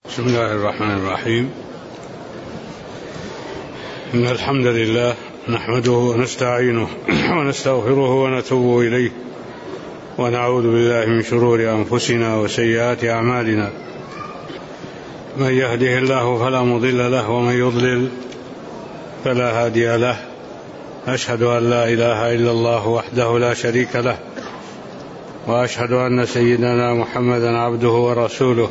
بسم الله الرحمن الرحيم. إن الحمد لله نحمده ونستعينه ونستغفره ونتوب إليه ونعوذ بالله من شرور أنفسنا وسيئات أعمالنا. من يهده الله فلا مضل له ومن يضلل فلا هادي له. أشهد أن لا إله إلا الله وحده لا شريك له، وأشهد أن سيدنا محمدا عبده ورسوله،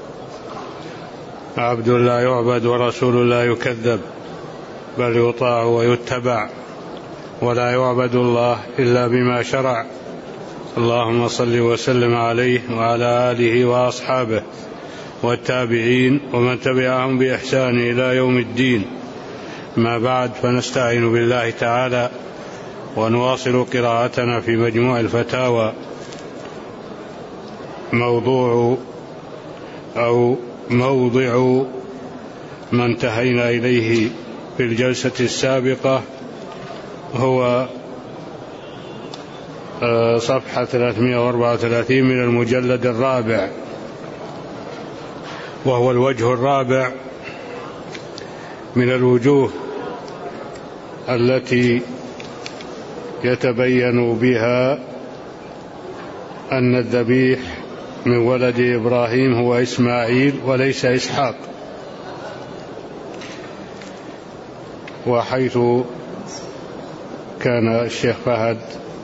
عبد لا يعبد ورسول لا يكذب، بل يطاع ويتبع، ولا يعبد الله إلا بما شرع. اللهم صل وسلم عليه وعلى آله وأصحابه والتابعين ومن تبعهم بإحسان إلى يوم الدين. ما بعد، فنستعين بالله تعالى ونواصل قراءتنا في مجموع الفتاوى. موضوع ما انتهينا إليه في الجلسة السابقة هو صفحة 334 من المجلد الرابع، وهو الوجه الرابع من الوجوه التي يتبين بها أن الذبيح من ولد إبراهيم هو إسماعيل وليس إسحاق. وحيث كان الشيخ فهد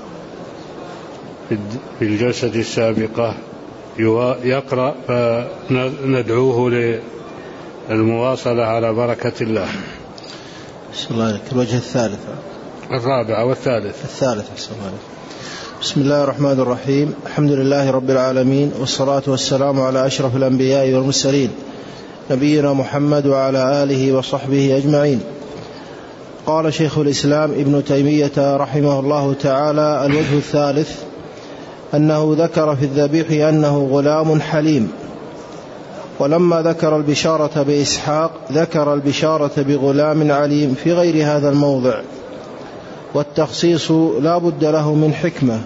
في الجلسة السابقة يقرأ، فندعوه للمواصلة على بركة الله. بسم الله عليك. الوجه الثالث الرابع والثالث. بسم الله عليك. بسم الله الرحمن الرحيم. الحمد لله رب العالمين، والصلاة والسلام على أشرف الأنبياء والمرسلين، نبينا محمد وعلى آله وصحبه أجمعين. قال شيخ الإسلام ابن تيمية رحمه الله تعالى: الوجه الثالث أنه ذكر في الذبيح أنه غلام حليم، ولما ذكر البشارة بإسحاق ذكر البشارة بغلام عليم في غير هذا الموضع، والتخصيص لا بد له من حكمة،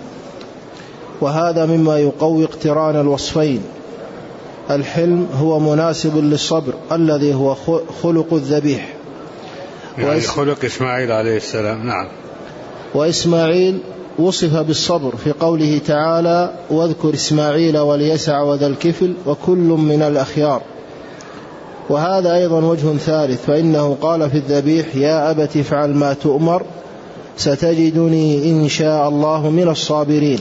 وهذا مما يقوي اقتران الوصفين. الحلم هو مناسب للصبر الذي هو خلق الذبيح، يعني خلق إسماعيل عليه السلام. نعم. وإسماعيل وصف بالصبر في قوله تعالى: واذكر إسماعيل واليسع وذا الكفل وكل من الأخيار. وهذا أيضا وجه ثالث، فإنه قال في الذبيح: يا أبت افعل ما تؤمر ستجدني إن شاء الله من الصابرين.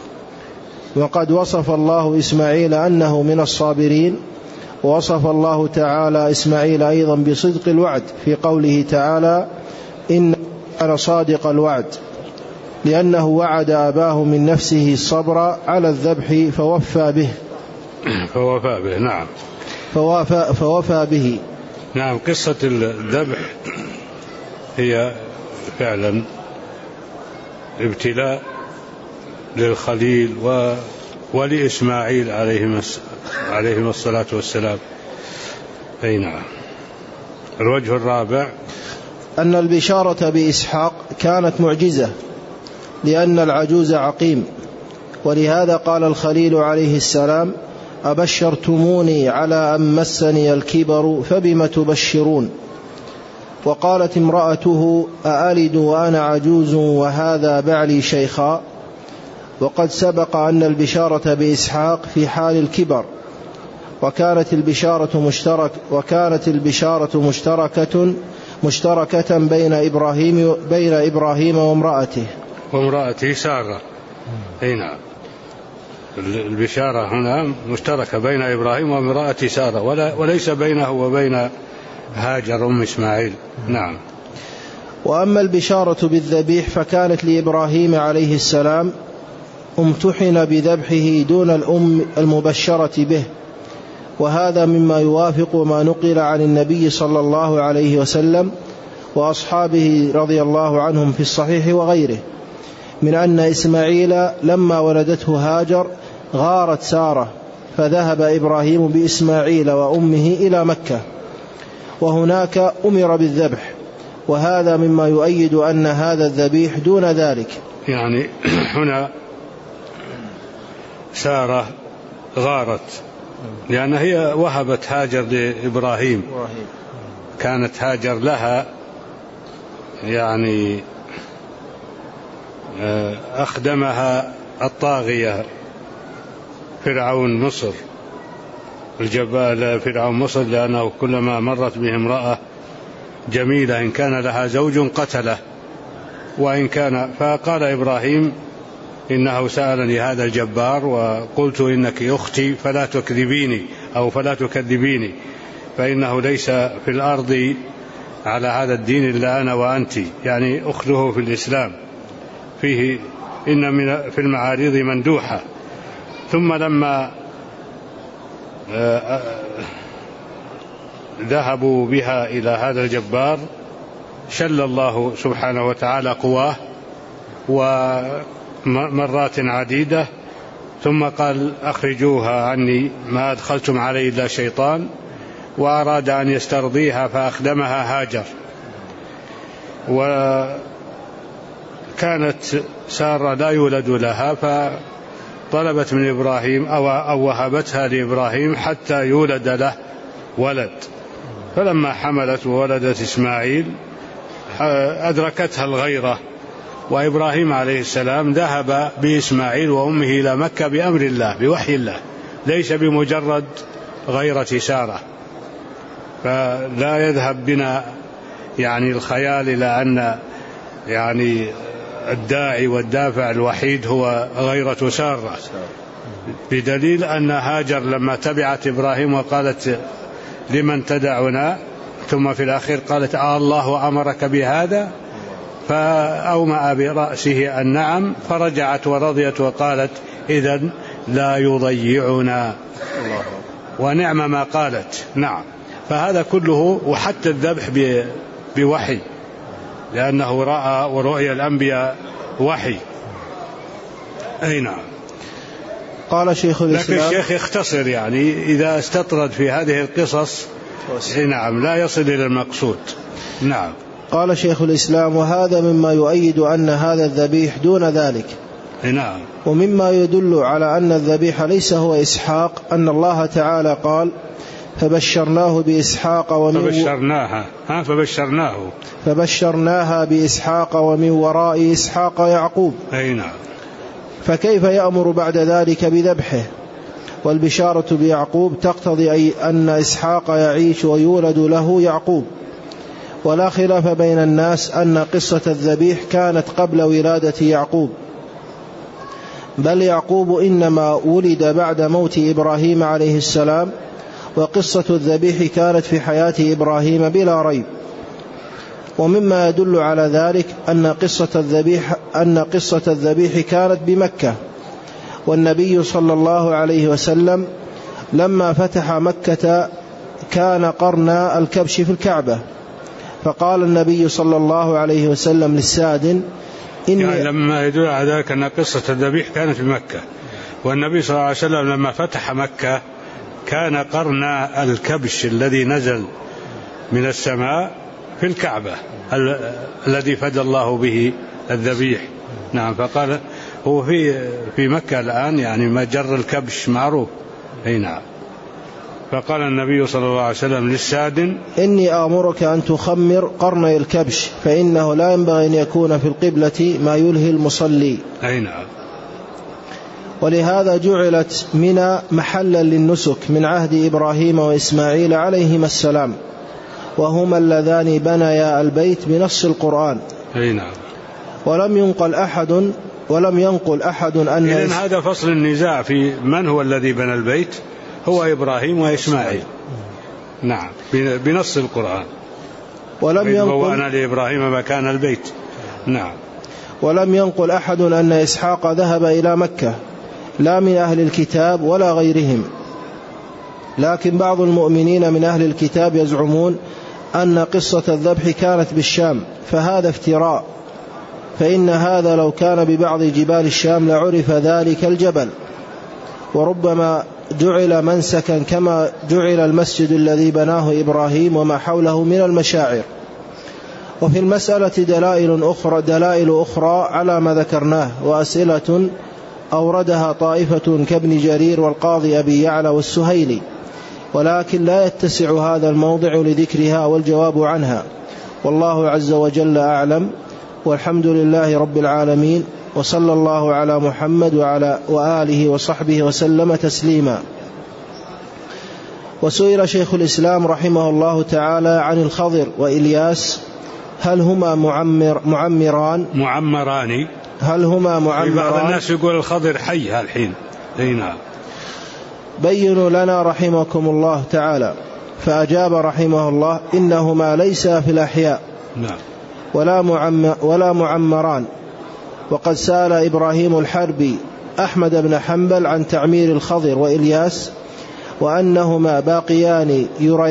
وقد وصف الله إسماعيل أنه من الصابرين، ووصف الله تعالى إسماعيل أيضا بصدق الوعد في قوله تعالى: إن كان صادق الوعد، لأنه وعد أباه من نفسه الصبر على الذبح فوفى به. نعم. فوفى به. نعم. قصة الذبح هي فعلا ابتلاء للخليل ولإسماعيل عليهم الصلاة والسلام. أي نعم. الوجه الرابع أن البشارة بإسحاق كانت معجزة، لأن العجوز عقيم، ولهذا قال الخليل عليه السلام: أبشرتموني على أن مسني الكبر فبم تبشرون. وقالت امرأته: أألد وأنا عجوز وهذا بعلي شيخا. وقد سبق أن البشارة بإسحاق في حال الكبر، وكانت البشارة مشتركة بين إبراهيم وامرأته سارة. أي نعم. البشارة هنا مشتركة بين إبراهيم وامرأة سارة، وليس بينه وبين هاجر أم إسماعيل. نعم. وأما البشارة بالذبيح فكانت لإبراهيم عليه السلام، امتحن بذبحه دون الأم المبشرة به، وهذا مما يوافق ما نقل عن النبي صلى الله عليه وسلم وأصحابه رضي الله عنهم في الصحيح وغيره، من أن إسماعيل لما ولدته هاجر غارت سارة، فذهب إبراهيم بإسماعيل وأمه إلى مكة، وهناك أمر بالذبح، وهذا مما يؤيد أن هذا الذبيح دون ذلك. يعني هنا سارة غارت لأن هي وهبت هاجر لإبراهيم، كانت هاجر لها يعني أخدمها الطاغية فرعون مصر، الجبال فرعون مصر، لأنه كلما مرت به امرأة جميلة إن كان لها زوج قتله، وإن كان فقال إبراهيم إنه سألني هذا الجبار وقلت إنك أختي فلا تكذبيني أو فلا تكذبيني، فإنه ليس في الأرض على هذا الدين إلا أنا وأنت، يعني أخته في الإسلام، فيه إن في المعارض مندوحة. ثم لما ذهبوا بها إلى هذا الجبار شل الله سبحانه وتعالى قواه ومرات عديدة، ثم قال أخرجوها عني ما أدخلتم علي إلا شيطان، وأراد أن يسترضيها فأخدمها هاجر. وكانت سارة لا يولد لها فطلبت من إبراهيم أو وهبتها لإبراهيم حتى يولد له ولد، فلما حملت وولدت إسماعيل أدركتها الغيرة، وإبراهيم عليه السلام ذهب بإسماعيل وأمه إلى مكة بأمر الله بوحي الله، ليس بمجرد غيرة سارة. فلا يذهب بنا يعني الخيال إلى أن يعني الداعي والدافع الوحيد هو غيرة سارة، بدليل أن هاجر لما تبعت إبراهيم وقالت لمن تدعنا، ثم في الأخير قالت الله أمرك بهذا، فأومأ برأسه النعم، فرجعت ورضيت وقالت إذن لا يضيعنا، ونعم ما قالت. نعم، فهذا كله، وحتى الذبح بوحي، لأنه رأى ورؤيا الأنبياء وحي. أي نعم. قال شيخ الإسلام، لكن الشيخ يختصر، يعني إذا استطرد في هذه القصص نعم لا يصل إلى المقصود. نعم. قال شيخ الإسلام: وهذا مما يؤيد أن هذا الذبيح دون ذلك. نعم. ومما يدل على أن الذبيح ليس هو إسحاق أن الله تعالى قال: فبشرناه بإسحاق فبشرناها بإسحاق ومن وراء إسحاق يعقوب. أي نعم. فكيف يأمر بعد ذلك بذبحه؟ والبشارة بيعقوب تقتضي أن إسحاق يعيش ويولد له يعقوب. ولا خلاف بين الناس أن قصة الذبيح كانت قبل ولادة يعقوب، بل يعقوب إنما ولد بعد موت إبراهيم عليه السلام، وقصة الذبيح كانت في حياة إبراهيم بلا ريب. ومما يدل على ذلك أن قصة الذبيح كانت بمكة، والنبي صلى الله عليه وسلم لما فتح مكة كان قرن الكبش في الكعبة، فقال النبي صلى الله عليه وسلم للسادن: يعني لما يدل على ذلك أن قصة الذبيح كانت في مكة، والنبي صلى الله عليه وسلم لما فتح مكة كان قرن الكبش الذي نزل من السماء في الكعبة الذي فدى الله به الذبيح. نعم. فقال هو في مكة الآن يعني مجر الكبش معروف. أي نعم. فقال النبي صلى الله عليه وسلم للسادن: إني آمرك أن تخمر قرني الكبش، فإنه لا ينبغي أن يكون في القبلة ما يلهي المصلي. أي نعم. ولهذا جعلت منى محلا للنسك من عهد إبراهيم وإسماعيل عليهما السلام، وهما اللذان بنيا البيت بنص القرآن. أي نعم. ولم ينقل أحد أن إذن هذا فصل النزاع في من هو الذي بنى البيت، هو إبراهيم وإسماعيل. نعم، بنص القرآن. بوأنا لإبراهيم مكان البيت. نعم. ولم ينقل أحد أن إسحاق ذهب إلى مكة، لا من أهل الكتاب ولا غيرهم، لكن بعض المؤمنين من أهل الكتاب يزعمون أن قصة الذبح كانت بالشام، فهذا افتراء، فإن هذا لو كان ببعض جبال الشام لعرف ذلك الجبل، وربما جعل منسكا كما جعل المسجد الذي بناه إبراهيم وما حوله من المشاعر. وفي المسألة دلائل أخرى على ما ذكرناه، وأسئلة أوردها طائفة كابن جرير والقاضي أبي يعلى والسهيلي، ولكن لا يتسع هذا الموضع لذكرها والجواب عنها، والله عز وجل أعلم، والحمد لله رب العالمين، وصلى الله على محمد وعلى وآله وصحبه وسلم تسليما. وسئل شيخ الإسلام رحمه الله تعالى عن الخضر وإلياس هل هما معمران هل هما معمران؟ بعض الناس يقول الخضر حي الحين. نعم. بينوا لنا رحمكم الله تعالى. فأجاب رحمه الله إنهما ليسا في الأحياء ولا معمران. وقد سأل إبراهيم الحربي أحمد بن حنبل عن تعمير الخضر وإلياس وأنهما باقيان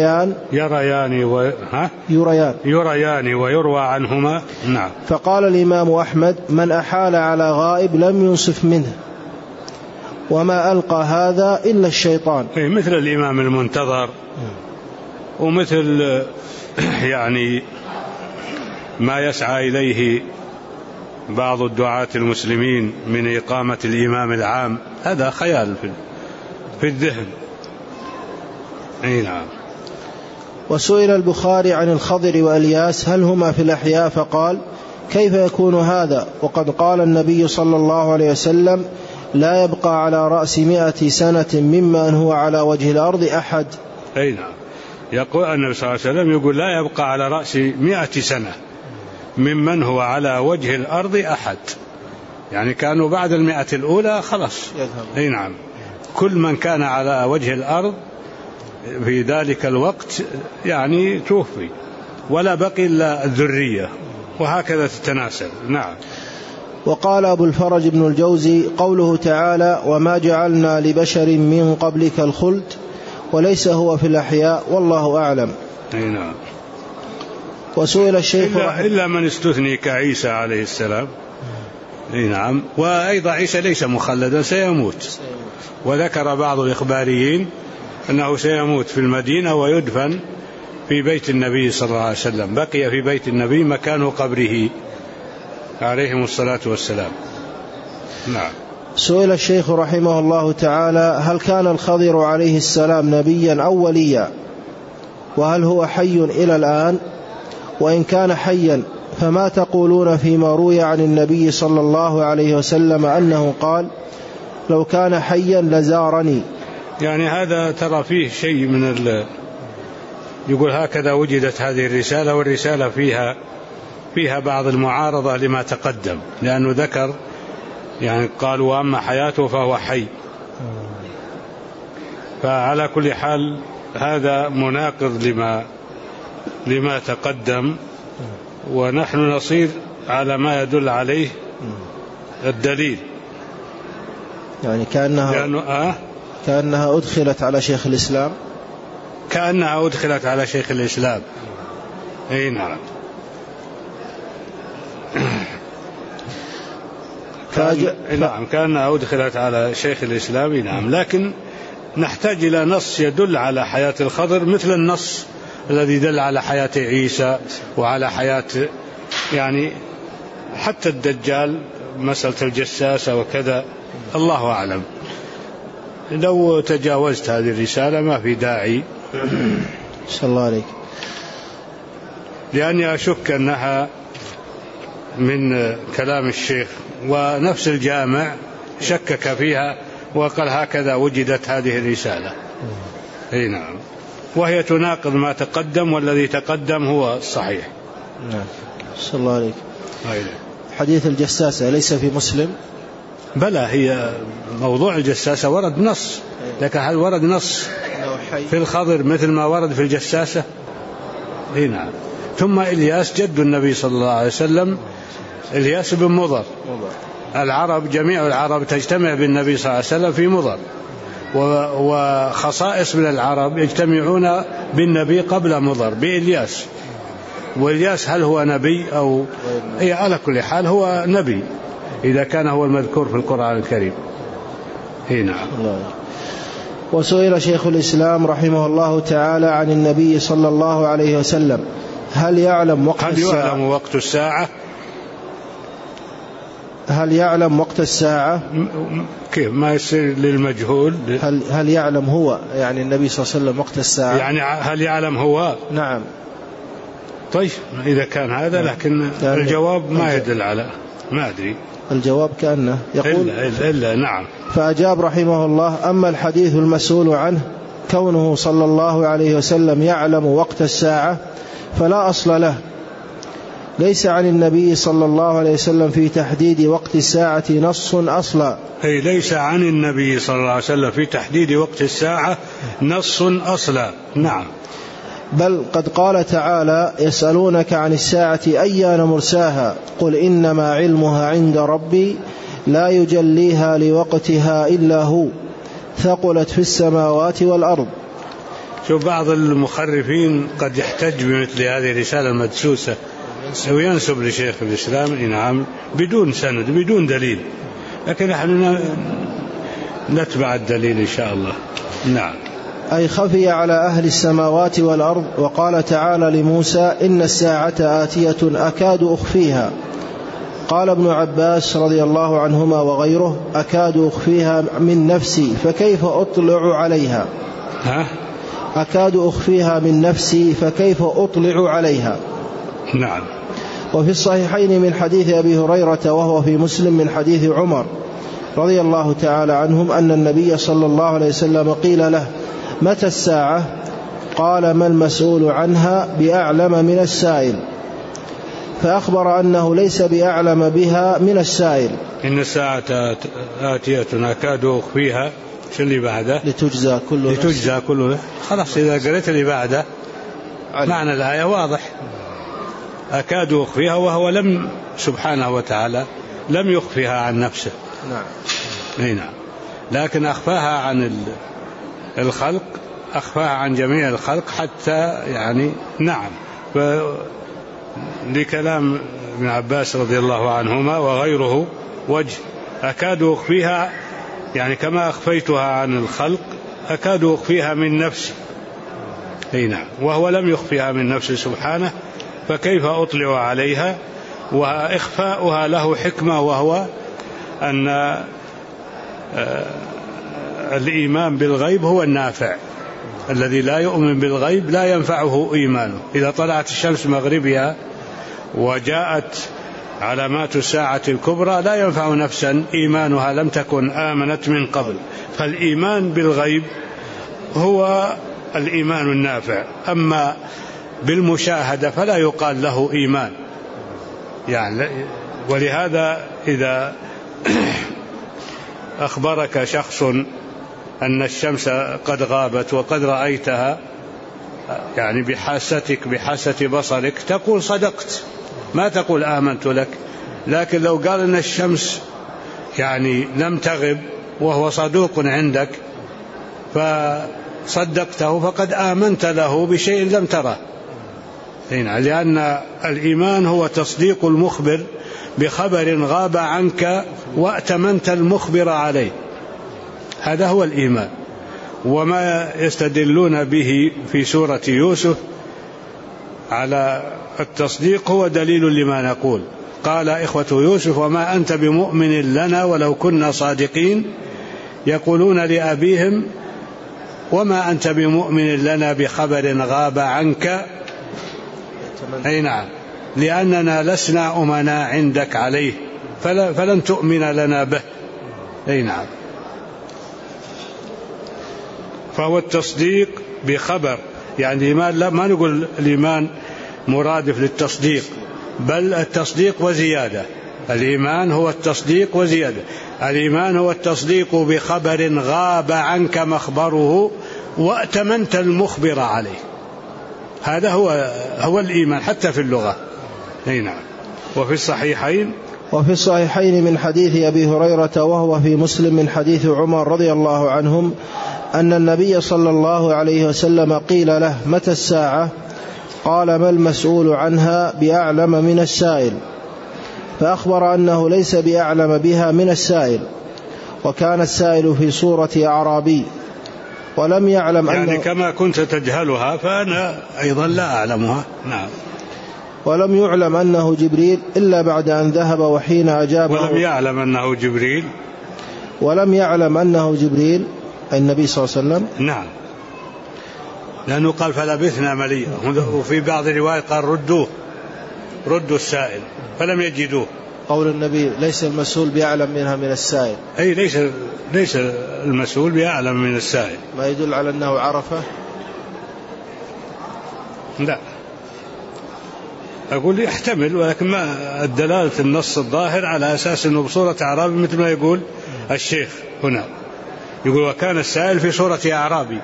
يريان ويروى عنهما. نعم. فقال الإمام أحمد من أحال على غائب لم ينصف منه، وما ألقى هذا إلا الشيطان. مثل الإمام المنتظر، ومثل يعني ما يسعى إليه بعض الدعاة المسلمين من إقامة الإمام العام، هذا خيال في الذهن. نعم. وسئل البخاري عن الخضر وإلياس هل هما في الأحياء، فقال كيف يكون هذا وقد قال النبي صلى الله عليه وسلم لا يبقى على رأس 100 سنة ممن هو على وجه الأرض أحد. نعم. يقول النبي صلى الله عليه وسلم يقول لا يبقى على رأس 100 سنة ممن هو على وجه الأرض أحد، يعني كانوا بعد 100 الأولى خلاص. نعم. كل من كان على وجه الأرض في ذلك الوقت يعني توفي، ولا بقي إلا الذرية، وهكذا تتناسل. نعم. وقال أبو الفرج بن الجوزي قوله تعالى وما جعلنا لبشر من قبلك الخلد وليس هو في الأحياء والله أعلم. نعم. وسئل الشيخ إلا من استثني كعيسى عليه السلام. نعم. وأيضا عيسى ليس مخلدا، سيموت. وذكر بعض الإخباريين أنه سيموت في المدينة ويدفن في بيت النبي صلى الله عليه وسلم، بقي في بيت النبي مكان قبره عليهم الصلاة والسلام. نعم. سئل الشيخ رحمه الله تعالى هل كان الخضر عليه السلام نبيا أو وليا، وهل هو حي إلى الآن، وإن كان حيا فما تقولون فيما روي عن النبي صلى الله عليه وسلم أنه قال لو كان حيا لزارني. يعني هذا ترى فيه شيء من يقول هكذا وجدت هذه الرسالة، والرسالة فيها بعض المعارضة لما تقدم، لأنه ذكر يعني قالوا وأما حياته فهو حي. فعلى كل حال هذا مناقض لما تقدم، ونحن نصير على ما يدل عليه الدليل. يعني كأنها أدخلت على شيخ الإسلام، كأنها أدخلت على شيخ الإسلام. نعم. نعم كأنها أدخلت على شيخ الإسلام. نعم. لكن نحتاج إلى نص يدل على حياة الخضر مثل النص الذي دل على حياة عيسى وعلى حياة يعني حتى الدجال، مسألة الجساسة وكذا، الله أعلم. لو تجاوزت هذه الرسالة ما في داعي. صلى الله عليك. لأني أشك أنها من كلام الشيخ، ونفس الجامع شكك فيها وقال هكذا وجدت هذه الرسالة. نعم. وهي تناقض ما تقدم، والذي تقدم هو الصحيح. نعم. صلى الله عليك. حديث الجساسة ليس في مسلم؟ بلى، هي موضوع الجساسة ورد نص، لكن هل ورد نص في الخضر مثل ما ورد في الجساسة؟ نعم. ثم إلياس جد النبي صلى الله عليه وسلم، إلياس بن مضر. العرب جميع العرب تجتمع بالنبي صلى الله عليه وسلم في مضر، وخصائص من العرب يجتمعون بالنبي قبل مضر بإلياس. وإلياس هل هو نبي أو على كل حال هو نبي إذا كان هو المذكور في القرآن الكريم. نعم. وسئل شيخ الإسلام رحمه الله تعالى عن النبي صلى الله عليه وسلم هل يعلم وقت الساعة؟ هل يعلم وقت الساعة؟ كيف ما يصير للمجهول؟ هل يعلم هو يعني النبي صلى الله عليه وسلم وقت الساعة؟ يعني هل يعلم هو؟ نعم. طيب إذا كان هذا، لكن الجواب ما يدل على، ما أدري الجواب كأنه يقول إلا نعم. فأجاب رحمه الله: أما الحديث المسؤول عنه كونه صلى الله عليه وسلم يعلم وقت الساعة فلا أصل له، ليس عن النبي صلى الله عليه وسلم في تحديد وقت الساعة نص أصلا. أي ليس عن النبي صلى الله عليه وسلم في تحديد وقت الساعة نص أصلا. نعم. بل قد قال تعالى: يسألونك عن الساعة أيان مرساها قل إنما علمها عند ربي لا يجليها لوقتها إلا هو ثقلت في السماوات والأرض. شوف بعض المخرفين قد يحتج بمثل هذه الرسالة المدسوسة وينسب لشيخ الإسلام نعم بدون سند بدون دليل، لكن نحن نتبع الدليل إن شاء الله. نعم. أي خفي على أهل السماوات والأرض. وقال تعالى لموسى: إن الساعة آتية أكاد أخفيها. قال ابن عباس رضي الله عنهما وغيره: أكاد أخفيها من نفسي فكيف أطلع عليها. أكاد أخفيها من نفسي فكيف أطلع عليها. نعم. وفي الصحيحين من حديث أبي هريرة وهو في مسلم من حديث عمر رضي الله تعالى عنهم أن النبي صلى الله عليه وسلم قيل له: متى الساعة؟ قال: ما المسؤول عنها بأعلم من السائل. فأخبر أنه ليس بأعلم بها من السائل. إن الساعة آتية أكاد أخفيها، شو اللي بعده؟ لتجزى كل خلاص إذا قرأت اللي بعده معنى الآية واضح. أكاد أخفيها، وهو لم سبحانه وتعالى لم يخفيها عن نفسه. نعم. نعم. لكن أخفاها عن الخلق، أخفاها عن جميع الخلق حتى يعني نعم. لكلام ابن عباس رضي الله عنهما وغيره وجه. أكاد أخفيها يعني كما أخفيتها عن الخلق أكاد أخفيها من نفسي. نعم. وهو لم يخفيها من نفسه سبحانه، فكيف أطلع عليها؟ وإخفاؤها له حكمة، وهو أن الإيمان بالغيب هو النافع. الذي لا يؤمن بالغيب لا ينفعه إيمانه. إذا طلعت الشمس مغربها وجاءت علامات الساعة الكبرى لا ينفع نفسا إيمانها لم تكن آمنت من قبل. فالإيمان بالغيب هو الإيمان النافع. أما بالمشاهدة فلا يقال له إيمان يعني. ولهذا إذا أخبرك شخص أن الشمس قد غابت وقد رأيتها يعني بحاستك بحاسة بصرك تقول صدقت، ما تقول آمنت لك. لكن لو قال أن الشمس يعني لم تغب وهو صدوق عندك فصدقته فقد آمنت له بشيء لم تره. لأن الإيمان هو تصديق المخبر بخبر غاب عنك وأتمنت المخبر عليه. هذا هو الإيمان. وما يستدلون به في سورة يوسف على التصديق هو دليل لما نقول. قال إخوة يوسف: وما أنت بمؤمن لنا ولو كنا صادقين. يقولون لأبيهم: وما أنت بمؤمن لنا بخبر غاب عنك. أي نعم، لأننا لسنا أمنا عندك عليه فلن تؤمن لنا به. أي نعم. فهو التصديق بخبر يعني ما نقول الإيمان مرادف للتصديق، بل التصديق وزيادة. الإيمان هو التصديق وزيادة. الإيمان هو التصديق بخبر غاب عنك مخبره وأتمنت المخبر عليه. هذا هو الإيمان حتى في اللغة. نعم. وفي الصحيحين من حديث أبي هريرة وهو في مسلم من حديث عمر رضي الله عنهم أن النبي صلى الله عليه وسلم قيل له: متى الساعة؟ قال: ما المسؤول عنها بأعلم من السائل. فأخبر أنه ليس بأعلم بها من السائل، وكان السائل في صورة أعرابي ولم يعلم يعني كما كنت تجهلها فأنا أيضا لا أعلمها. نعم. ولم يعلم أنه جبريل إلا بعد أن ذهب وحين أجابه. ولم يعلم أنه جبريل. ولم يعلم أنه جبريل النبي صلى الله عليه وسلم. نعم، لأنه قال فلبثنا مليا، وفي بعض الروايات قال ردوا السائل فلم يجدوه. قول النبي ليس المسؤول بأعلم منها من السائل. أي ليس المسؤول بأعلم من السائل. ما يدل على أنه عرفه؟ لا، أقول يحتمل، ولكن ما الدلالة النص الظاهر على أساس أنه بصورة أعرابي، مثل ما يقول الشيخ هنا، يقول وكان السائل في صورة أعرابي.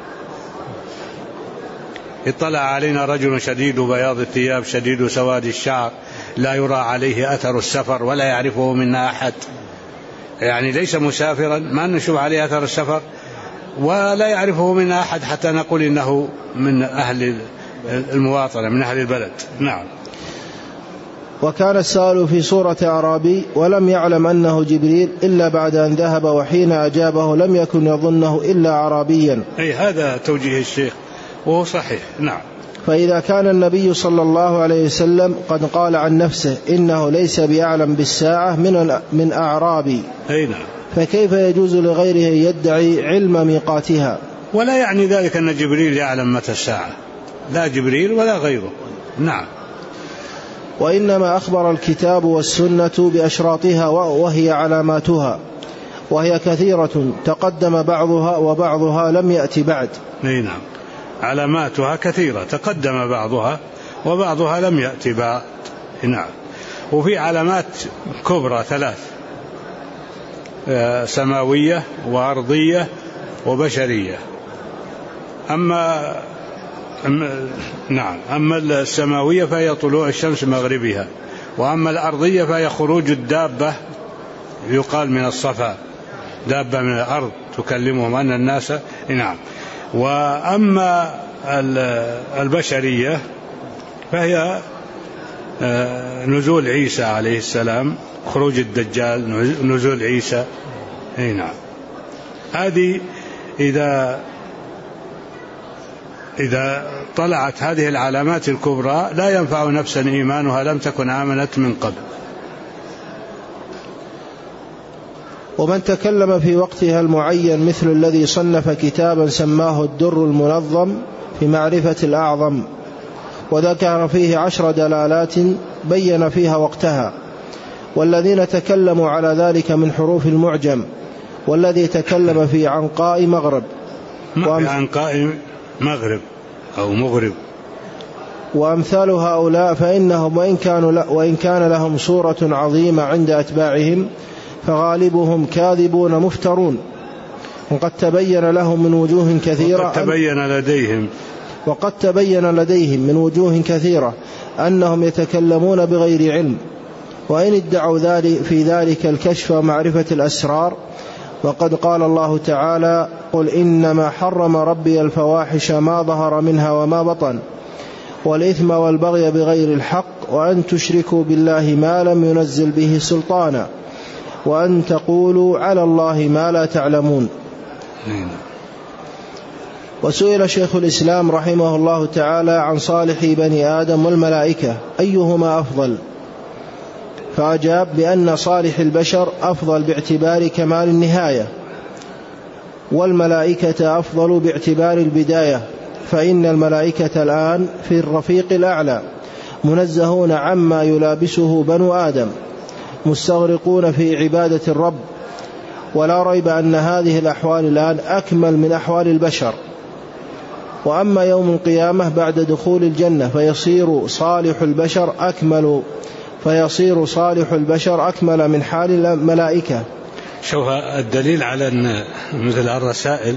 اطلع علينا رجل شديد بياض الثياب شديد سواد الشعر لا يرى عليه أثر السفر ولا يعرفه منا أحد. يعني ليس مسافرا، ما نشوف عليه أثر السفر ولا يعرفه منا أحد حتى نقول إنه من أهل المواطنة، من أهل البلد. نعم. وكان السائل في صورة أعرابي ولم يعلم أنه جبريل إلا بعد أن ذهب وحين أجابه لم يكن يظنه إلا أعرابيا. أي هذا توجيه الشيخ وهو صحيح. نعم. فإذا كان النبي صلى الله عليه وسلم قد قال عن نفسه إنه ليس بأعلم بالساعة من أعرابي، أي نعم، فكيف يجوز لغيره يدعي علم ميقاتها؟ ولا يعني ذلك أن جبريل يعلم متى الساعة، لا جبريل ولا غيره. نعم. وإنما أخبر الكتاب والسنة بأشراطها وهي علاماتها، وهي كثيرة تقدم بعضها وبعضها لم يأتي بعد. أي نعم، علاماتها كثيرة تقدم بعضها وبعضها لم يأتي بعد. نعم. وفي علامات كبرى 3: سماوية وأرضية وبشرية. أما السماوية فهي طلوع الشمس مغربها، وأما الأرضية فهي خروج الدابة، يقال من الصفا، دابة من الأرض تكلمهم أن الناس. نعم. وأما البشرية فهي نزول عيسى عليه السلام، خروج الدجال، نزول عيسى. أي نعم. هذه إذا طلعت هذه العلامات الكبرى لا ينفع نفسا إيمانها لم تكن آمنت من قبل. ومن تكلم في وقتها المعين مثل الذي صنف كتابا سماه الدر المنظم في معرفة الأعظم، وذكر فيه 10 دلالات بين فيها وقتها، والذين تكلموا على ذلك من حروف المعجم، والذي تكلم في عنقاء مغرب عنقاء مغرب أو مغرب وأمثال هؤلاء، فإنهم وإن كان لهم صورة عظيمة عند أتباعهم فغالبهم كاذبون مفترون، وقد تبين لهم من وجوه كثيرة وقد تبين لديهم من وجوه كثيرة أنهم يتكلمون بغير علم، وإن ادعوا في ذلك الكشف ومعرفة الأسرار، وقد قال الله تعالى: قل إنما حرم ربي الفواحش ما ظهر منها وما بطن والإثم والبغي بغير الحق وأن تشركوا بالله ما لم ينزل به سلطانا وأن تقولوا على الله ما لا تعلمون. وسئل شيخ الإسلام رحمه الله تعالى عن صالح بني آدم والملائكة أيهما أفضل، فأجاب بأن صالح البشر أفضل باعتبار كمال النهاية، والملائكة أفضل باعتبار البداية، فإن الملائكة الآن في الرفيق الأعلى منزهون عما يلابسه بنو آدم، مستغرقون في عبادة الرب، ولا ريب أن هذه الأحوال الآن أكمل من أحوال البشر. وأما يوم القيامة بعد دخول الجنة فيصير صالح البشر أكمل من حال الملائكة. شوف الدليل على أن مثل الرسائل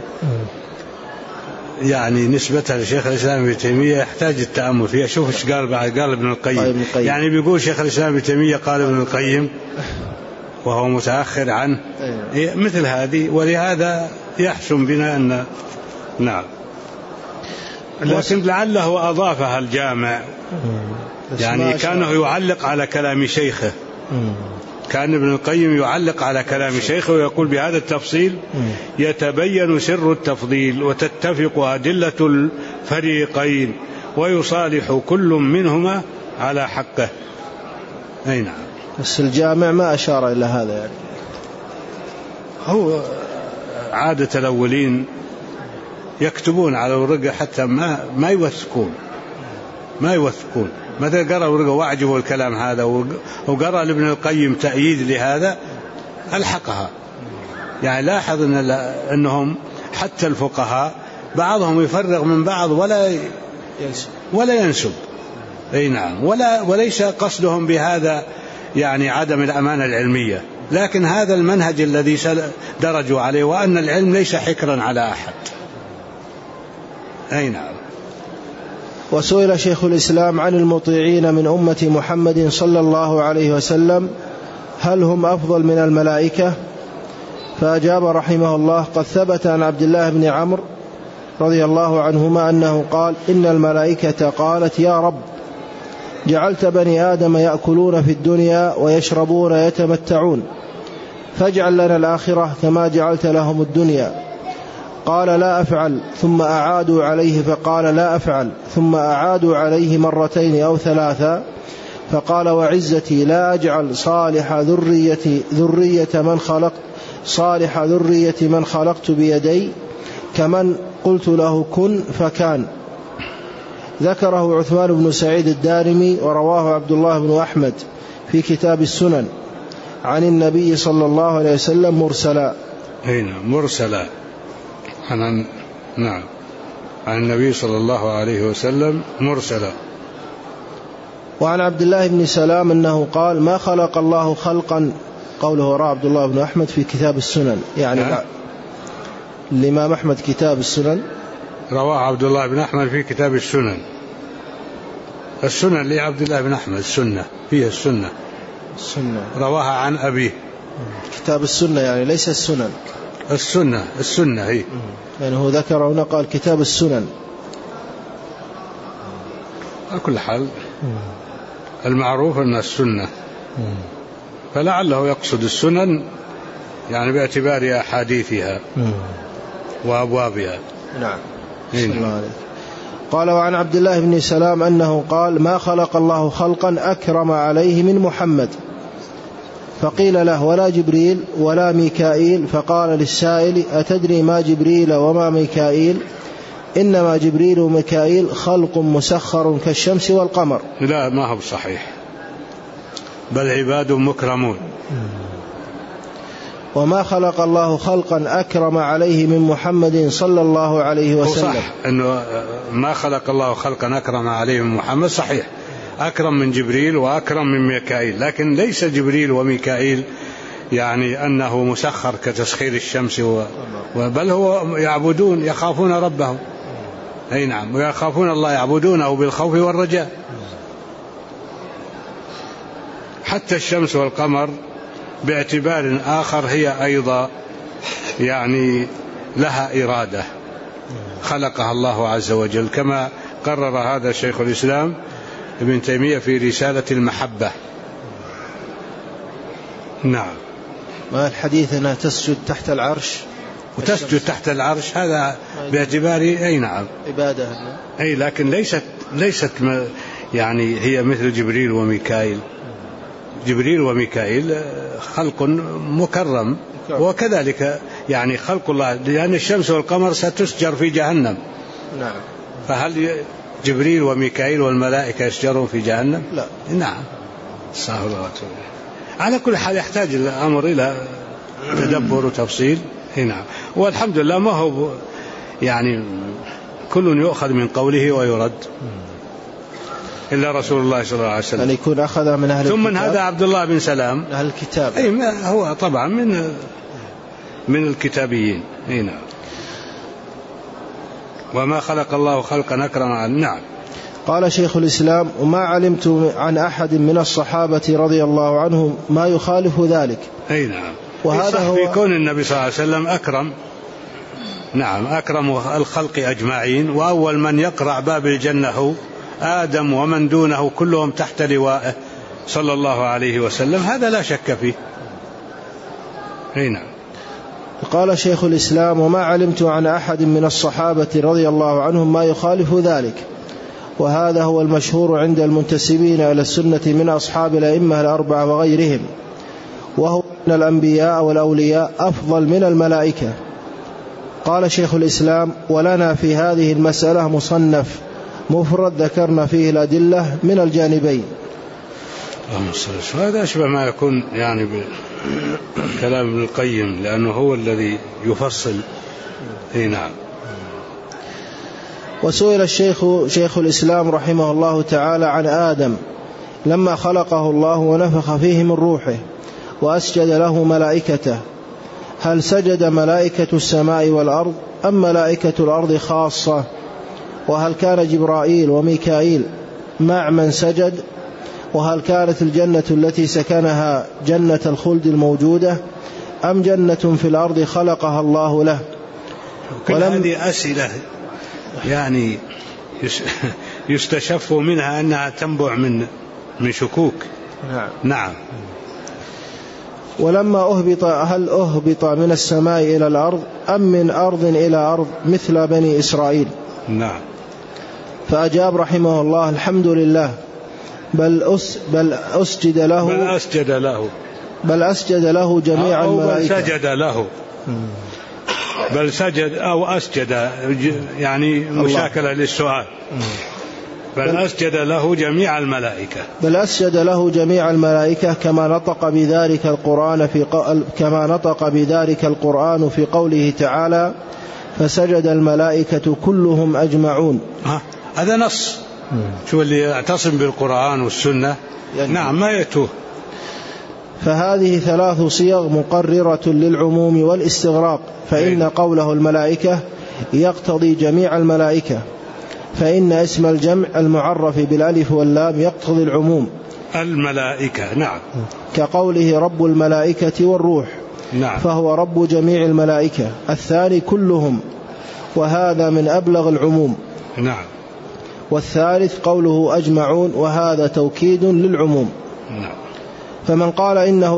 يعني نسبتها لشيخ الإسلام ابن تيمية يحتاج التأمل فيها. شوف ايش قال ابن القيم. يعني بيقول شيخ الإسلام ابن تيمية قال ابن القيم وهو متأخر عنه مثل هذه، ولهذا يحسن بنا أن نعم، لكن لعله أضافها الجامع، يعني كانه يعلق على كلام شيخه، كان ابن القيم يعلق على كلام شيخه ويقول بهذا التفصيل يتبين سر التفضيل وتتفق أدلة الفريقين ويصالح كل منهما على حقه. أي نعم. بس الجامع ما أشار إلى هذا يعني. هو عادة الأولين يكتبون على ورقة حتى ما يوثقون. متى قرأ ورقة وأعجبوا الكلام هذا وقرأ لابن القيم تأييد لهذا ألحقها. يعني لاحظ أنهم حتى الفقهاء بعضهم يفرغ من بعض ولا ينسب. أي نعم. وليس قصدهم بهذا يعني عدم الأمانة العلمية، لكن هذا المنهج الذي درجوا عليه، وأن العلم ليس حكرا على أحد. أي نعم. وسئل شيخ الإسلام عن المطيعين من أمة محمد صلى الله عليه وسلم هل هم أفضل من الملائكة؟ فأجاب رحمه الله: قد ثبت عن عبد الله بن عمرو رضي الله عنهما أنه قال: إن الملائكة قالت يا رب جعلت بني آدم يأكلون في الدنيا ويشربون ويتمتعون، فاجعل لنا الآخرة كما جعلت لهم الدنيا. قال لا أفعل، ثم أعادوا عليه فقال لا أفعل، ثم أعادوا عليه مرتين أو ثلاثا فقال وعزتي لا أجعل صالح ذرية من خلقت بيدي كمن قلت له كن فكان. ذكره عثمان بن سعيد الدارمي ورواه عبد الله بن أحمد في كتاب السنن عن النبي صلى الله عليه وسلم مرسلا. مرسلا نعم، عن النبي صلى الله عليه وسلم مرسلا. وعن عبد الله بن سلام أنه قال: ما خلق الله خلقا، قوله رواه عبد الله بن أحمد في كتاب السنن، يعني الإمام أحمد كتاب السنن رواه عبد الله بن أحمد في كتاب السنن. السنن لعبد الله بن أحمد، السنة فيها السنة رواها عن أبيه. كتاب السنة يعني ليس السنن، السنة هي يعني هو ذكر هنا قال كتاب السنن. على كل حال المعروف أن السنة، فلعله يقصد السنن يعني باعتبار أحاديثها وأبوابها. نعم. قال: وعن عبد الله بن سلام أنه قال: ما خلق الله خلقا أكرم عليه من محمد. فقيل له: ولا جبريل ولا ميكائيل؟ فقال للسائل: أتدري ما جبريل وما ميكائيل؟ إنما جبريل وميكائيل خلق مسخر كالشمس والقمر. لا، ما هو صحيح، بل عباد مكرمون. وما خلق الله خلقا أكرم عليه من محمد صلى الله عليه وسلم. صح أنه ما خلق الله خلقا أكرم عليه من محمد، صحيح، أكرم من جبريل وأكرم من ميكائيل، لكن ليس جبريل وميكائيل يعني أنه مسخر كتسخير الشمس بل هو يعبدون، يخافون ربهم. أي نعم، ويخافون الله، يعبدونه بالخوف والرجاء. حتى الشمس والقمر باعتبار آخر هي أيضا يعني لها إرادة خلقها الله عز وجل، كما قرر هذا شيخ الإسلام ابن تيمية في رسالة المحبة. نعم. ما الحديث أنها تسجد تحت العرش وتسجد تحت العرش، هذا باعتبار أي نعم عبادة، أي، لكن ليست يعني هي مثل جبريل وميكائيل. جبريل وميكائيل خلق مكرم، وكذلك يعني خلق الله، لأن الشمس والقمر ستسجر في جهنم. نعم. فهل جبريل وميكائيل والملائكة يسجرون في جهنم؟ لا. نعم. على كل حال يحتاج الأمر إلى تدبر وتفصيل. نعم. والحمد لله ما هو يعني كل يؤخذ من قوله ويرد إلا رسول الله صلى الله عليه وسلم، أن يكون أخذ من أهل ثم هذا عبد الله بن سلام أهل الكتاب، أي ما هو طبعا من الكتابيين. نعم. وما خلق الله خلقا أكرم عليه. نعم. قال شيخ الإسلام: وما علمت عن أحد من الصحابة رضي الله عنهم ما يخالف ذلك. أي نعم. وهذا هو في كون النبي صلى الله عليه وسلم أكرم، نعم، أكرم الخلق أجمعين، وأول من يقرع باب الجنة هو آدم، ومن دونه كلهم تحت لوائه صلى الله عليه وسلم، هذا لا شك فيه. نعم. قال شيخ الإسلام: وما علمت عن أحد من الصحابة رضي الله عنهم ما يخالف ذلك، وهذا هو المشهور عند المنتسبين إلى السنة من أصحاب الأئمة الأربعة وغيرهم، وهو أن الأنبياء والأولياء أفضل من الملائكة. قال شيخ الإسلام: ولنا في هذه المسألة مصنف مفرد ذكرنا فيه الأدلة من الجانبين. هذا أشبه ما يكون يعني بكلام ابن القيم، لأنه هو الذي يفصل. نعم. وسئل شيخ الإسلام رحمه الله تعالى عن آدم لما خلقه الله ونفخ فيه من روحه وأسجد له ملائكته، هل سجد ملائكة السماء والأرض أم ملائكة الأرض خاصة؟ وهل كان جبرائيل وميكائيل مع من سجد؟ وهل كانت الجنة التي سكنها جنة الخلد الموجودة أم جنة في الأرض خلقها الله له؟ كل هذه أسئلة يعني يستشف منها أنها تنبع من شكوك. نعم. ولما أهبط هل أهبط من السماء إلى الأرض أم من أرض إلى أرض مثل بني إسرائيل؟ نعم. فأجاب رحمه الله: الحمد لله، بل أسجد له جميع الملائكة. سجد له، بل سجد أو أسجد، يعني مشاكلة للسؤال. بل أسجد له جميع الملائكة. بل أسجد له جميع الملائكة كما نطق بذلك القرآن في قوله تعالى: فسجد الملائكة كلهم أجمعون. هذا نص. شو اللي يعتصم بالقرآن والسنة يعني نعم ما يتوه. فهذه 3 صيغ مقررة للعموم والاستغراق، فإن قوله الملائكة يقتضي جميع الملائكة، فإن اسم الجمع المعرف بالألف واللام يقتضي العموم. الملائكة نعم. كقوله رب الملائكة والروح، نعم. فهو رب جميع الملائكة. الثاني كلهم، وهذا من أبلغ العموم. نعم. والثالث قوله أجمعون، وهذا توكيد للعموم. نعم. فمن قال إنه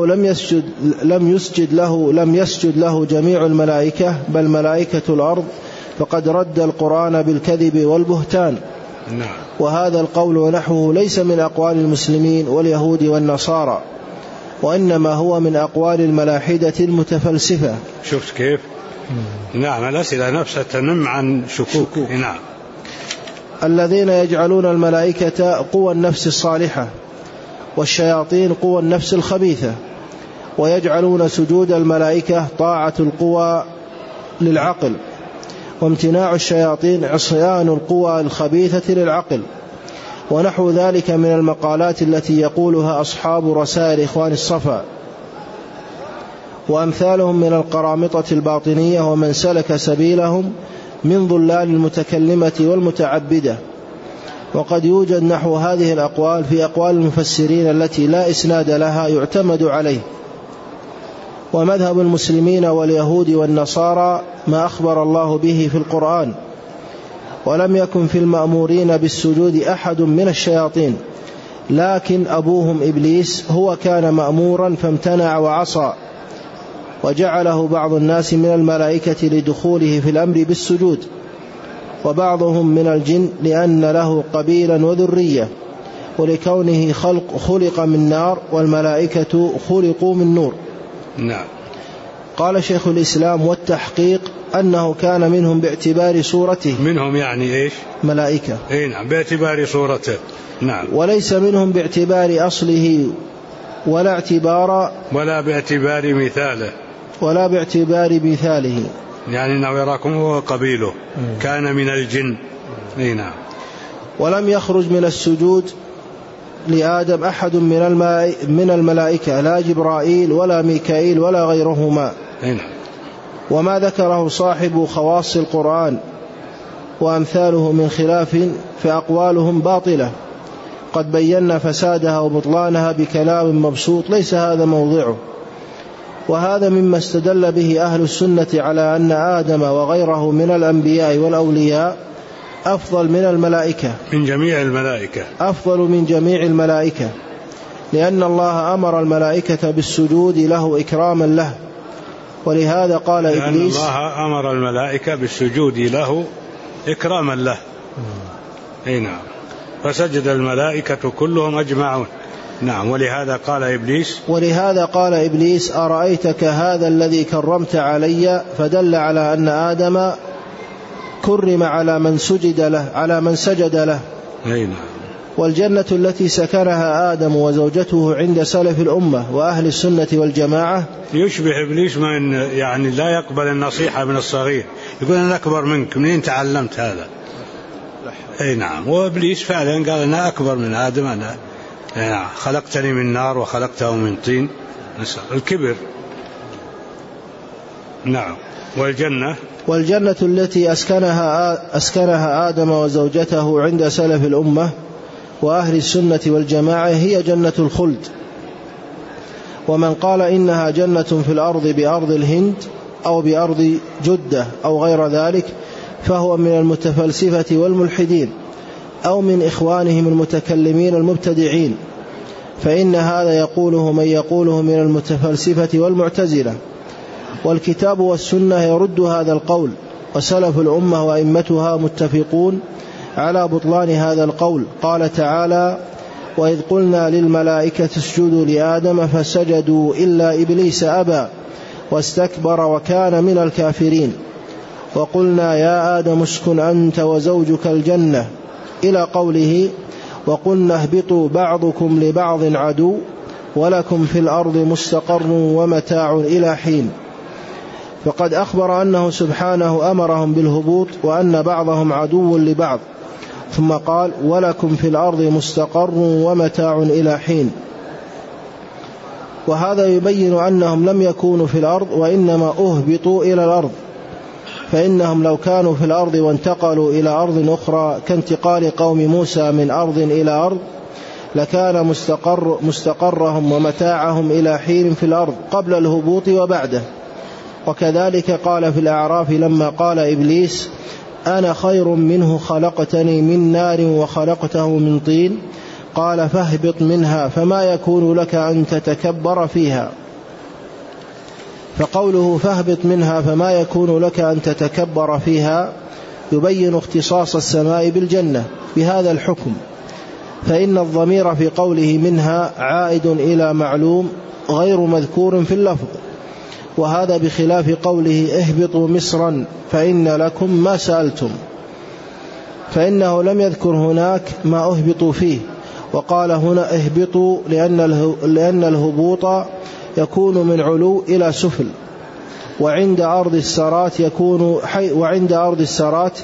لم يسجد له جميع الملائكة بل ملائكة الأرض فقد رد القرآن بالكذب والبهتان. نعم. وهذا القول ونحوه ليس من أقوال المسلمين واليهود والنصارى، وإنما هو من أقوال الملاحدة المتفلسفة. شفت كيف؟ نعم. الأسئلة نفسها تنم عن شكوك. نعم. الذين يجعلون الملائكة قوى النفس الصالحة والشياطين قوى النفس الخبيثة، ويجعلون سجود الملائكة طاعة القوى للعقل، وامتناع الشياطين عصيان القوى الخبيثة للعقل، ونحو ذلك من المقالات التي يقولها أصحاب رسائل إخوان الصفا وأمثالهم من القرامطة الباطنية ومن سلك سبيلهم من ضلال المتكلمة والمتعبدة. وقد يوجد نحو هذه الأقوال في أقوال المفسرين التي لا إسناد لها يعتمد عليه. ومذهب المسلمين واليهود والنصارى ما أخبر الله به في القرآن، ولم يكن في المأمورين بالسجود أحد من الشياطين، لكن أبوهم إبليس هو كان مأمورا فامتنع وعصى، وجعله بعض الناس من الملائكة لدخوله في الأمر بالسجود، وبعضهم من الجن لأن له قبيلا وذرية، ولكونه خلق من نار والملائكة خلقوا من نور. نعم. قال شيخ الإسلام: والتحقيق أنه كان منهم باعتبار صورته. منهم يعني إيش؟ ملائكة. نعم، باعتبار صورته. نعم. وليس منهم باعتبار أصله ولا باعتبار مثاله، يعني أنه يراكم هو قبيله كان من الجن. نعم. ولم يخرج من السجود لآدم أحد من الملائكة، لا جبرائيل ولا ميكائيل ولا غيرهما. نعم. وما ذكره صاحب خواص القرآن وأمثاله من خلاف فأقوالهم باطلة، قد بينا فسادها وبطلانها بكلام مبسوط ليس هذا موضعه. وهذا مما استدل به أهل السنة على أن آدم وغيره من الأنبياء والأولياء أفضل من الملائكة، أفضل من جميع الملائكة، لأن الله أمر الملائكة بالسجود له إكراما له. ولهذا قال إبليس: الله أمر الملائكة بالسجود له إكراما له. نعم. فسجد الملائكة كلهم أجمعون. نعم. ولهذا قال إبليس أرأيتك هذا الذي كرمت علي، فدل على أن آدم كرم على من سجد له. نعم. والجنة التي سكنها آدم وزوجته عند سلف الأمة وأهل السنة والجماعة يشبه إبليس من يعني لا يقبل النصيحة من الصغير، يقول أنا أكبر منك، منين تعلمت هذا؟ نعم. وإبليس فعلا قال أنا أكبر من آدم، أنا خلقتني من نار وخلقته من طين، الكبر. نعم. والجنة التي أسكنها آدم وزوجته عند سلف الأمة وأهل السنة والجماعة هي جنة الخلد. ومن قال إنها جنة في الأرض بأرض الهند أو بأرض جدة أو غير ذلك فهو من المتفلسفة والملحدين أو من إخوانهم المتكلمين المبتدعين، فإن هذا يقوله من يقوله من المتفلسفة والمعتزلة. والكتاب والسنة يرد هذا القول، وسلف الأمة وأئمتها متفقون على بطلان هذا القول. قال تعالى: وإذ قلنا للملائكة اسجدوا لآدم فسجدوا إلا إبليس أبى واستكبر وكان من الكافرين. وقلنا يا آدم اسكن أنت وزوجك الجنة إلى قوله: وقلنا اهبطوا بعضكم لبعض عدو ولكم في الأرض مستقر ومتاع إلى حين. فقد أخبر أنه سبحانه أمرهم بالهبوط وأن بعضهم عدو لبعض، ثم قال: ولكم في الأرض مستقر ومتاع إلى حين. وهذا يبين أنهم لم يكونوا في الأرض وإنما أهبطوا إلى الأرض، فإنهم لو كانوا في الأرض وانتقلوا إلى أرض أخرى كانتقال قوم موسى من أرض إلى أرض لكان مستقرهم ومتاعهم إلى حين في الأرض قبل الهبوط وبعده. وكذلك قال في الأعراف لما قال إبليس: أنا خير منه خلقتني من نار وخلقته من طين، قال: فاهبط منها فما يكون لك أن تتكبر فيها. فقوله فاهبط منها فما يكون لك أن تتكبر فيها يبين اختصاص السماء بالجنة بهذا الحكم، فإن الضمير في قوله منها عائد إلى معلوم غير مذكور في اللفظ، وهذا بخلاف قوله اهبطوا مصرا فإن لكم ما سألتم، فإنه لم يذكر هناك ما أهبطوا فيه، وقال هنا اهبطوا لأن الهبوط يكون من علو إلى سفل. وعند أرض السرات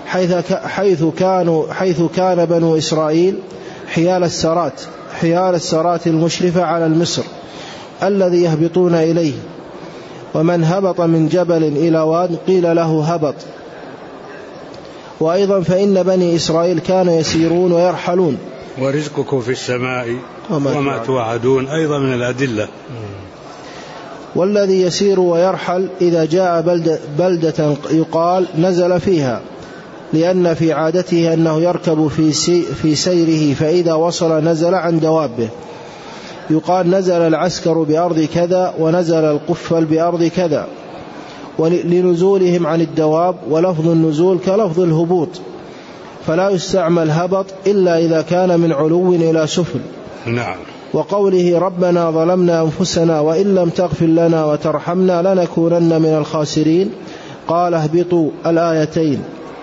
حيث كان بنو إسرائيل حيال السرات المشرفة على المصر الذي يهبطون إليه. ومن هبط من جبل إلى واد قيل له هبط. وأيضا فإن بني إسرائيل كانوا يسيرون ويرحلون. ورزقكم في السماء وما توعدون أيضا من الأدلة. والذي يسير ويرحل إذا جاء بلدة يقال نزل فيها، لأن في عادته أنه يركب في سيره، فإذا وصل نزل عن دوابه. يقال نزل العسكر بأرض كذا ونزل القفل بأرض كذا، لنزولهم عن الدواب، ولفظ النزول كلفظ الهبوط، فلا يستعمل هبط إلا إذا كان من علو إلى سفل. نعم. وقوله ربنا ظلمنا أنفسنا وإن لم تغفر لنا وترحمنا لنكونن من الخاسرين، قال اهبطوا الآيتين.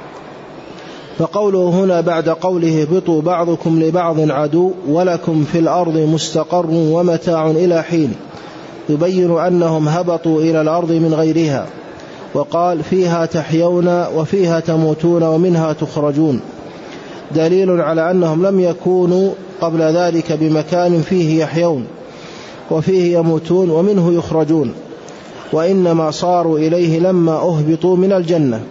فقوله هنا بعد قوله اهبطوا بعضكم لبعض عدو ولكم في الأرض مستقر ومتاع إلى حين يبين أنهم هبطوا إلى الأرض من غيرها، وقال فيها تحيون وفيها تموتون ومنها تخرجون، دليل على أنهم لم يكونوا قبل ذلك بمكان فيه يحيون وفيه يموتون ومنه يخرجون، وإنما صاروا إليه لما أهبطوا من الجنة.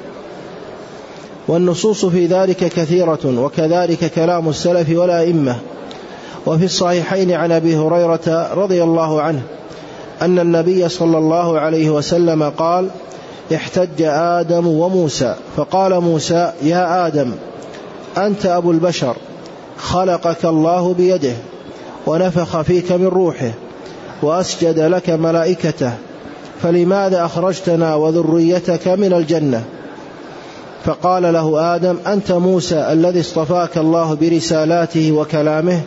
والنصوص في ذلك كثيرة، وكذلك كلام السلف والأئمة. وفي الصحيحين عن أبي هريرة رضي الله عنه أن النبي صلى الله عليه وسلم قال: احتج آدم وموسى، فقال موسى: يا آدم أنت أبو البشر، خلقك الله بيده ونفخ فيك من روحه وأسجد لك ملائكته، فلماذا أخرجتنا وذريتك من الجنة؟ فقال له آدم: أنت موسى الذي اصطفاك الله برسالته وكلامه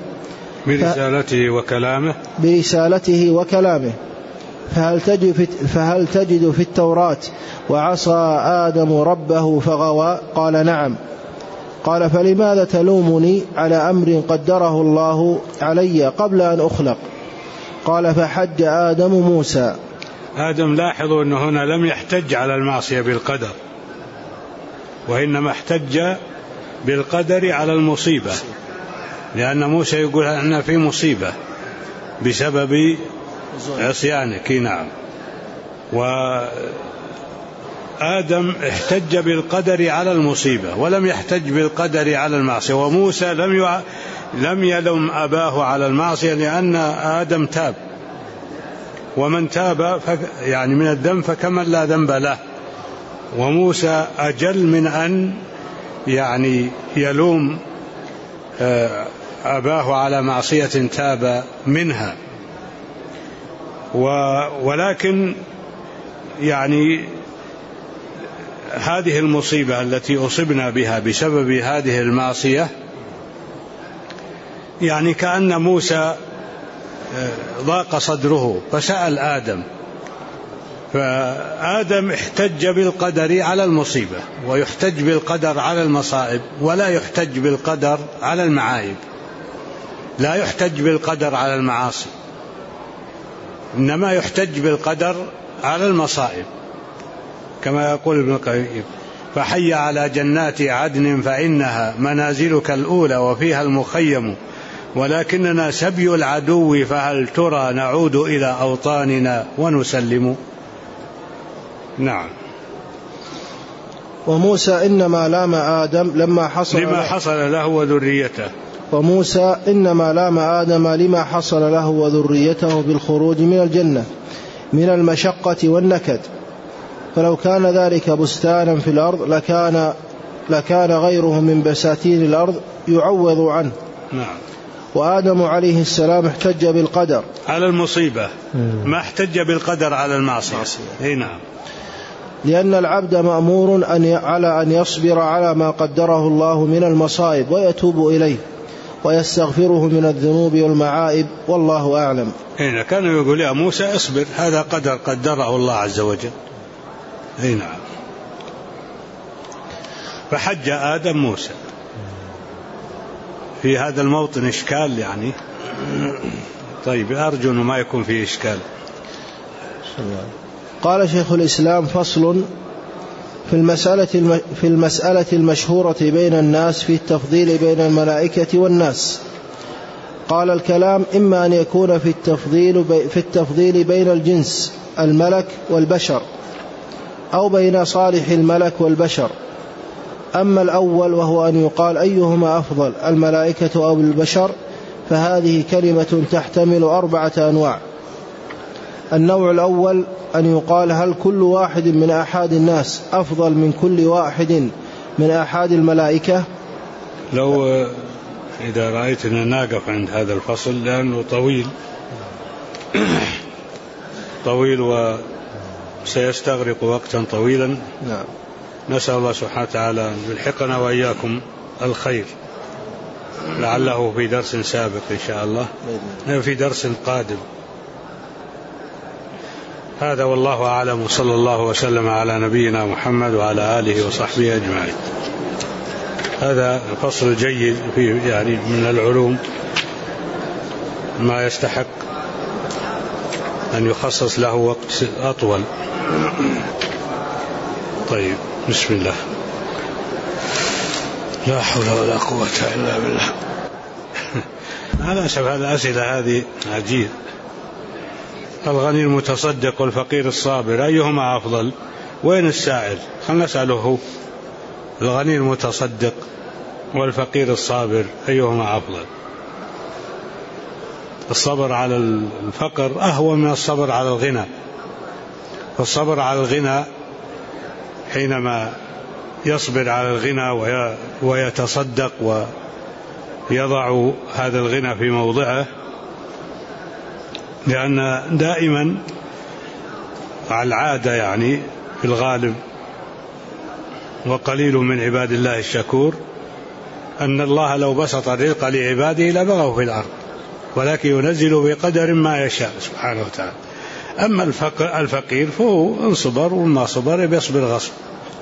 فهل تجد في التوراة وعصى آدم ربه فغوى؟ قال: نعم. قال: فلماذا تلومني على أمر قدره الله علي قبل أن أخلق؟ قال: فحج آدم موسى. آدم لاحظوا أنه هنا لم يحتج على المعصية بالقدر، وإنما احتج بالقدر على المصيبة، لأن موسى يقول أن في مصيبة بسبب عصيانك. نعم. وآدم احتج بالقدر على المصيبة ولم يحتج بالقدر على المعصية. وموسى لم يلوم أباه على المعصية، لأن آدم تاب، ومن تاب يعني من الذنب فكمن لا ذنب له. وموسى أجل من أن يعني يلوم أباه على معصية تاب منها. ولكن يعني هذه المصيبة التي أصبنا بها بسبب هذه المعصية، يعني كأن موسى ضاق صدره فسأل آدم، فآدم احتج بالقدر على المصيبة، ويحتج بالقدر على المصائب، ولا يحتج بالقدر على المعايب. لا يحتج بالقدر على المعاصي، إنما يحتج بالقدر على المصائب، كما يقول ابن القيم: فحي على جنات عدن فإنها منازلك الأولى وفيها المخيم، ولكننا سبي العدو فهل ترى نعود إلى أوطاننا ونسلم. نعم. وموسى إنما لام آدم لما حصل له وذريته. وموسى إنما لام آدم لما حصل له وذريته بالخروج من الجنة من المشقة والنكد، فلو كان ذلك بستانا في الأرض لكان غيره من بساتين الأرض يعوض عنه. نعم. وآدم عليه السلام احتج بالقدر على المصيبة، ما احتج بالقدر على المعصية. نعم. لأن العبد مأمور على أن يصبر على ما قدره الله من المصائب ويتوب إليه ويستغفره من الذنوب والمعائب، والله أعلم. هنا كانوا يقول يا موسى اصبر، هذا قدر قدره الله عز وجل. نعم. فحج آدم موسى. في هذا الموطن إشكال يعني؟ طيب، أرجو أنه ما يكون فيه إشكال. قال شيخ الإسلام: فصل في المسألة المشهورة بين الناس في التفضيل بين الملائكة والناس. قال: الكلام إما أن يكون في التفضيل بين الجنس الملك والبشر، أو بين صالح الملك والبشر. أما الأول وهو أن يقال أيهما أفضل، الملائكة أو البشر، فهذه كلمة تحتمل 4 أنواع. النوع الأول أن يقال: هل كل واحد من أحد الناس أفضل من كل واحد من أحد الملائكة؟ لو إذا رأيتنا نقف عند هذا الفصل لأنه طويل وسيستغرق وقتا طويلا. نعم. نسأل الله سبحانه وتعالى أن يلحقنا وإياكم الخير، لعله في درس سابق إن شاء الله، في درس قادم. هذا والله أعلم، وصلى الله وسلم على نبينا محمد وعلى آله وصحبه أجمعين. هذا فصل جيد في يعني من العلوم ما يستحق أن يخصص له وقت أطول. طيب، بسم الله. لا حول ولا قوة إلا بالله. أنا أسف، الأسئلة هذه عجيب. الغني المتصدق والفقير الصابر أيهما أفضل؟ وين السائل؟ خلنا نسأله هو. الغني المتصدق والفقير الصابر أيهما أفضل؟ الصبر على الفقر أهون من الصبر على الغنى. فالصبر على الغنى حينما يصبر على الغنى ويتصدق ويضع هذا الغنى في موضعه، لأن دائما على العادة يعني في الغالب وقليل من عباد الله الشكور، أن الله لو بسط الرزق لعباده لبغوا في الأرض، ولكن ينزل بقدر ما يشاء سبحانه وتعالى. أما الفقير فهو إن صبر وما صبر بيصبر غصب.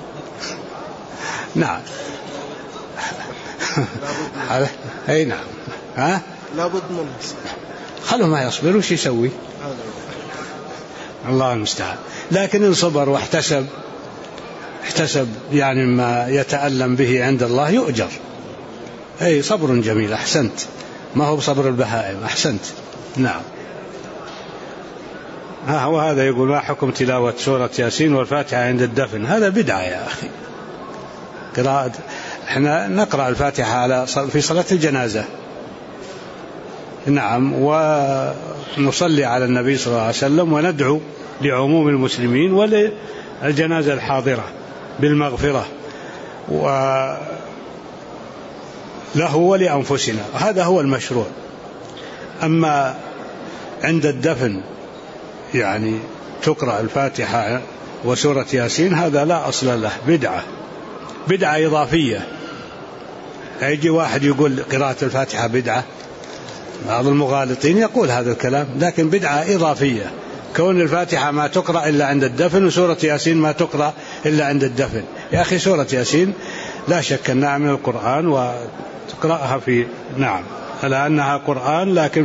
نعم. أي نعم. ها؟ لابد منه. خلوا ما يصبر وش يسوي؟ الله المستعان. لكن إن صبر واحتسب يعني ما يتألم به عند الله يؤجر. أي صبر جميل، أحسنت، ما هو بصبر البهائم، أحسنت. نعم. وهذا يقول ما حكم تلاوة سورة ياسين والفاتحة عند الدفن؟ هذا بدعة يا أخي. قراءة، احنا نقرأ الفاتحة في صلاة الجنازة، نعم، ونصلي على النبي صلى الله عليه وسلم وندعو لعموم المسلمين وللجنازة الحاضرة بالمغفرة وله ولأنفسنا، هذا هو المشروع. أما عند الدفن يعني تقرأ الفاتحة وسورة ياسين، هذا لا أصل له، بدعة إضافية. يجي واحد يقول قراءة الفاتحة بدعة، بعض المغالطين يقول هذا الكلام، لكن بدعة إضافية، كون الفاتحة ما تقرأ إلا عند الدفن وسورة ياسين ما تقرأ إلا عند الدفن. يا أخي سورة ياسين لا شك أنها من القرآن وتقرأها في، نعم، على أنها قرآن، لكن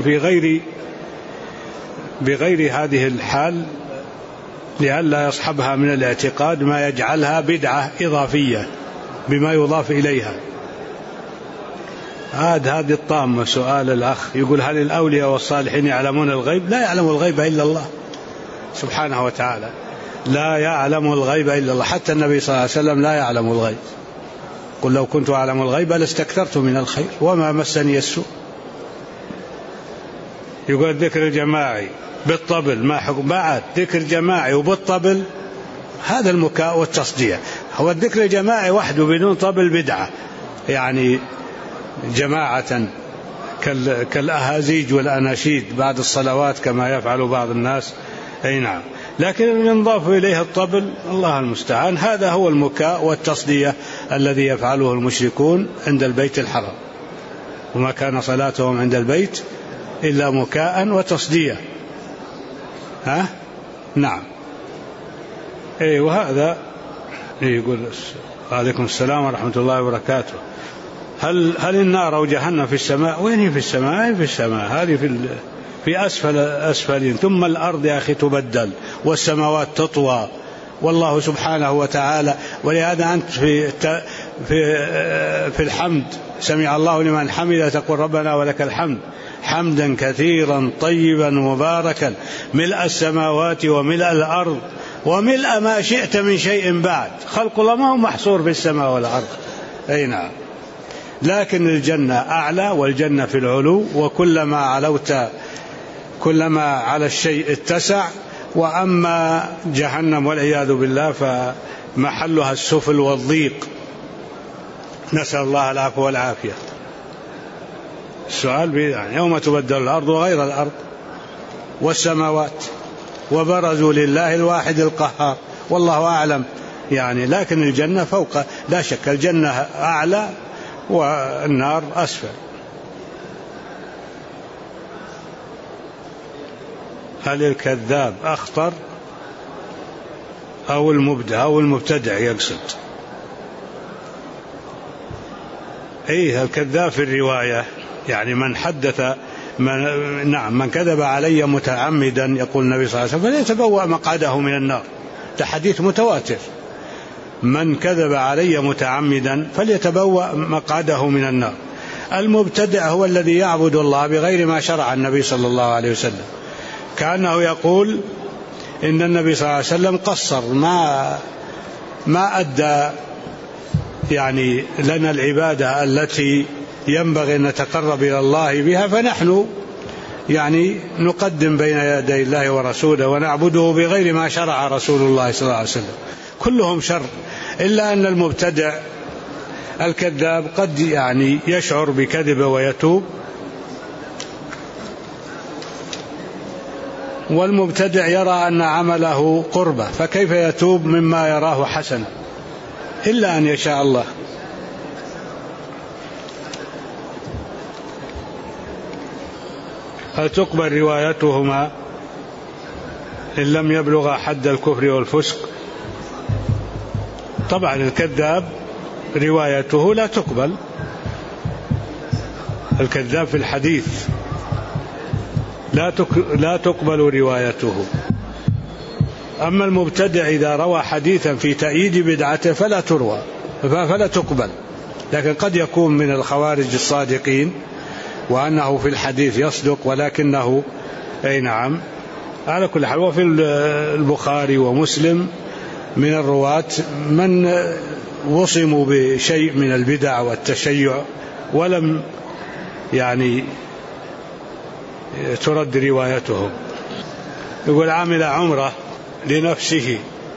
بغير هذه الحال، لئلا يصحبها من الاعتقاد ما يجعلها بدعة إضافية بما يضاف إليها. هذه الطامة. سؤال الأخ يقول هل الأولياء والصالحين يعلمون الغيب؟ لا يعلم الغيب إلا الله سبحانه وتعالى، لا يعلم الغيب إلا الله. حتى النبي صلى الله عليه وسلم لا يعلم الغيب، قل لو كنت أعلم الغيب لاستكثرت من الخير وما مسني السوء. يقول الذكر الجماعي بالطبل ما حكم؟ بعد ذكر جماعي وبالطبل هذا المكاء والتصديع. هو الذكر الجماعي وحده بدون طبل بدعة، يعني جماعة كالأهازيج والأناشيد بعد الصلوات كما يفعل بعض الناس، أي نعم، لكن ينضاف إليه الطبل، الله المستعان، هذا هو المكاء والتصدية الذي يفعله المشركون عند البيت الحرام، وما كان صلاتهم عند البيت إلا مكاء وتصدية. نعم. وهذا يقول عليكم السلام ورحمة الله وبركاته. هل النار أو جهنم في السماء؟ وين هي في السماء؟ في السماء، هذه في أسفل ثم الأرض يا أخي تبدل والسماوات تطوى، والله سبحانه وتعالى. ولهذا أنت في الحمد سمع الله لمن حمده تقول ربنا ولك الحمد حمدا كثيرا طيبا مباركا ملء السماوات وملء الأرض وملء ما شئت من شيء بعد. خلق الله ما هو محصور في السماء والأرض، أي نعم، لكن الجنة أعلى، والجنة في العلو، وكلما علوت كلما على الشيء اتسع. وأما جهنم والعياذ بالله فمحلها السفل والضيق، نسأل الله العفو والعافية. السؤال يعني يوم تبدل الأرض غير الأرض والسماوات وبرزوا لله الواحد القهار، والله أعلم يعني. لكن الجنة فوق لا شك، الجنة أعلى والنار أسفل. هل الكذاب أخطر أو المبتدع يقصد؟ الكذاب في الرواية يعني من حدث من كذب علي متعمدا، يقول النبي صلى الله عليه وسلم، فليتبوأ مقعده من النار. ده حديث متواتر، من كذب علي متعمدا فليتبوأ مقعده من النار. المبتدع هو الذي يعبد الله بغير ما شرع النبي صلى الله عليه وسلم، كأنه يقول إن النبي صلى الله عليه وسلم قصر، ما أدى يعني لنا العبادة التي ينبغي أن نتقرب إلى الله بها، فنحن يعني نقدم بين يدي الله ورسوله ونعبده بغير ما شرع رسول الله صلى الله عليه وسلم. كلهم شر، إلا أن المبتدع الكذاب قد يعني يشعر بكذب ويتوب، والمبتدع يرى أن عمله قربة، فكيف يتوب مما يراه حسنا؟ إلا أن يشاء الله. هل تقبل روايتهما إن لم يبلغ حد الكفر والفسق؟ طبعا الكذاب روايته لا تقبل، الكذاب في الحديث لا تقبل روايته. أما المبتدع إذا روى حديثا في تأييد بدعته فلا تقبل، لكن قد يكون من الخوارج الصادقين وأنه في الحديث يصدق ولكنه نعم. على كل حال، وفي البخاري ومسلم من الرواة من وصموا بشيء من البدع والتشيع ولم ترد روايتهم. يقول عمل عمرة لنفسه،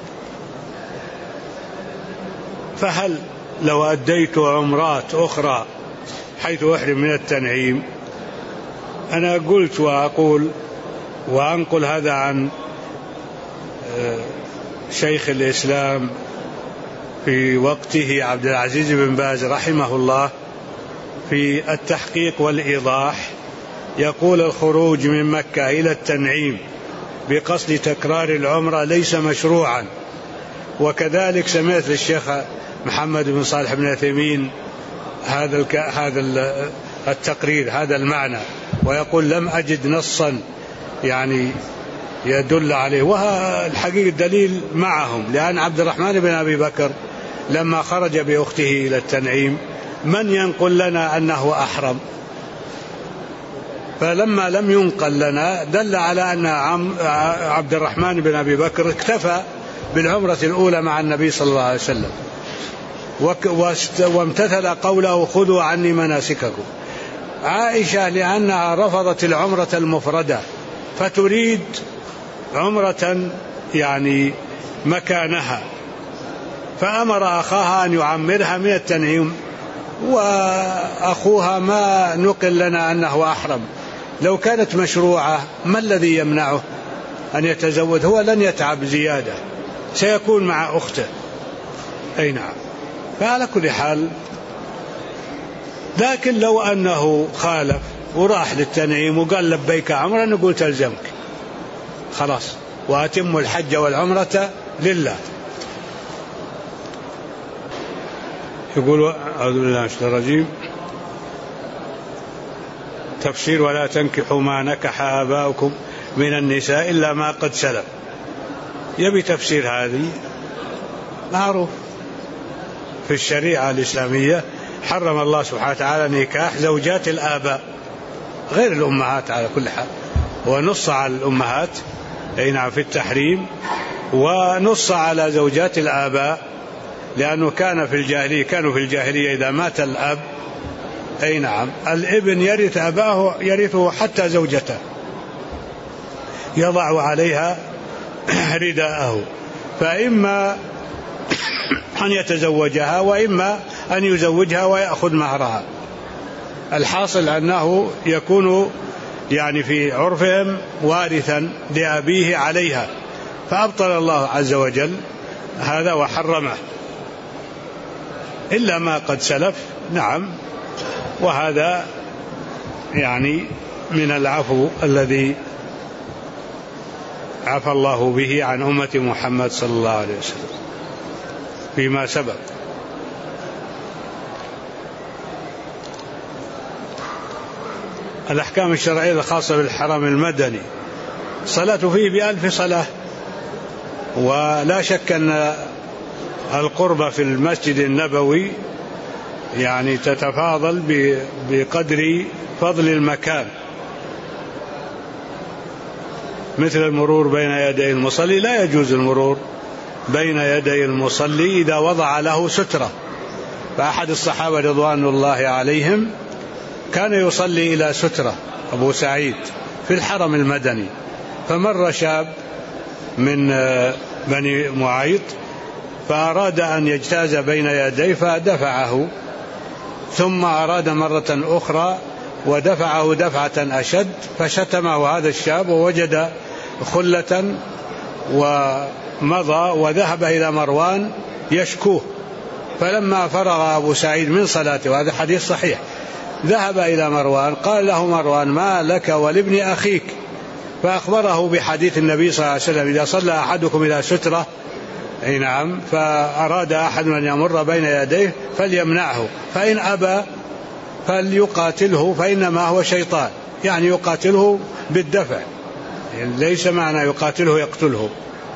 فهل لو أديت عمرات أخرى حيث أحرم من التنعيم؟ أنا قلت وأقول وأنقل هذا عن شيخ الإسلام في وقته عبد العزيز بن باز رحمه الله في التحقيق والإيضاح، يقول الخروج من مكة إلى التنعيم بقصد تكرار العمرة ليس مشروعا. وكذلك سمعت للشيخ محمد بن صالح بن عثيمين هذا التقرير، هذا المعنى، ويقول لم أجد نصا يدل عليه. والحقيقة الدليل معهم، لأن عبد الرحمن بن أبي بكر لما خرج بأخته إلى التنعيم من ينقل لنا أنه أحرم؟ فلما لم ينقل لنا دل على أن عبد الرحمن بن أبي بكر اكتفى بالعمرة الأولى مع النبي صلى الله عليه وسلم وامتثل قوله خذوا عني مناسككم. عائشة لأنها رفضت العمرة المفردة فتريد عمرة مكانها، فأمر أخاها أن يعمرها من التنعيم، وأخوها ما نقل لنا أنه أحرم. لو كانت مشروعة ما الذي يمنعه أن يتزوج؟ هو لن يتعب زيادة، سيكون مع أخته. أي نعم. فعلى كل حال، لكن لو أنه خالف وراح للتنعيم وقال لبيك عمرة، نقول تلزمك خلاص، وأتم الحج والعمرة لله. يقول أعوذ بالله من الشيطان الرجيم، تفسير ولا تنكحوا ما نكح آباؤكم من النساء إلا ما قد سلف. يبي تفسير هذه معروف في الشريعة الإسلامية، حرم الله سبحانه وتعالى نكاح زوجات الآباء غير الأمهات على كل حال، ونص على الأمهات في التحريم، ونص على زوجات الآباء، لأنه كانوا في الجاهلية إذا مات الأب الابن يرث أباه، يرثه حتى زوجته، يضع عليها رداءه، فإما أن يتزوجها وإما أن يزوجها ويأخذ مهرها. الحاصل أنه يكون في عرفهم وارثا لأبيه عليها، فأبطل الله عز وجل هذا وحرمه إلا ما قد سلف. نعم، وهذا من العفو الذي عفى الله به عن أمة محمد صلى الله عليه وسلم فيما سبق. الأحكام الشرعية الخاصة بالحرم المدني، صلاة فيه ب1000 صلاة، ولا شك أن القرب في المسجد النبوي تتفاضل بقدر فضل المكان، مثل المرور بين يدي المصلي. لا يجوز المرور بين يدي المصلي إذا وضع له سترة. فأحد الصحابة رضوان الله عليهم كان يصلي إلى سترة، أبو سعيد، في الحرم المدني، فمر شاب من بني معيط فأراد أن يجتاز بين يديه فدفعه، ثم أراد مرة أخرى ودفعه دفعة أشد، فشتمه هذا الشاب ووجد خلة ومضى وذهب إلى مروان يشكوه فلما فرغ أبو سعيد من صلاته، وهذا حديث صحيح، ذهب إلى مروان قال له مروان: ما لك ولابن أخيك؟ فأخبره بحديث النبي صلى الله عليه وسلم: إذا صلى أحدكم إلى سترة نعم فأراد أحد أن يمر بين يديه فليمنعه، فإن أبى فليقاتله فإنما هو شيطان، يعني يقاتله بالدفع، يعني ليس معنى يقاتله يقتله.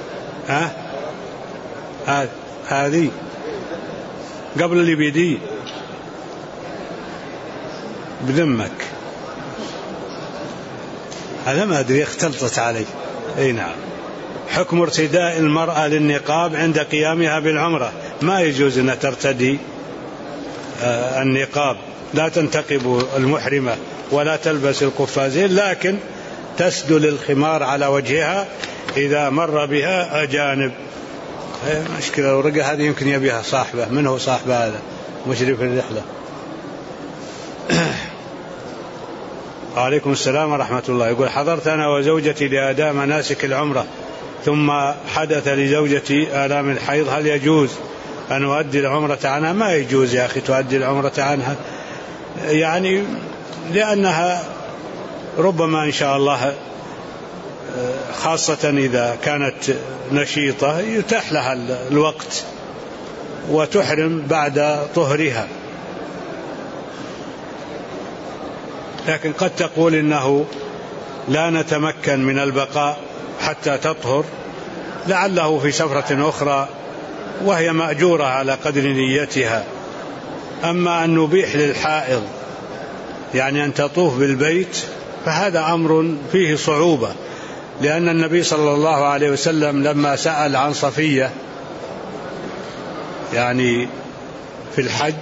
هذه قبل اللي بيدي بذمك، هذا ما أدري اختلطت علي. أي نعم. حكم ارتداء المرأة للنقاب عند قيامها بالعمرة، ما يجوز أن ترتدي النقاب، لا تنتقب المحرمة ولا تلبس القفازين، لكن تسدل الخمار على وجهها إذا مر بها أجانب. مشكلة لو رقى هذه يمكن يبيها صاحبه. من هو صاحبه هذا؟ مشرف الرحلة. وعليكم السلام ورحمة الله. يقول: حضرت أنا وزوجتي لأداء مناسك العمرة، ثم حدث لزوجتي آلام الحيض، هل يجوز أن أؤدي العمرة عنها؟ ما يجوز يا أخي تؤدي العمرة عنها، يعني لأنها ربما إن شاء الله خاصة إذا كانت نشيطة يتاح لها الوقت وتحرم بعد طهرها، لكن قد تقول إنه لا نتمكن من البقاء حتى تطهر، لعله في سفرة أخرى، وهي مأجورة على قدر نيتها. أما أن نبيح للحائض يعني أن تطوف بالبيت فهذا أمر فيه صعوبة، لأن النبي صلى الله عليه وسلم لما سأل عن صفية يعني في الحج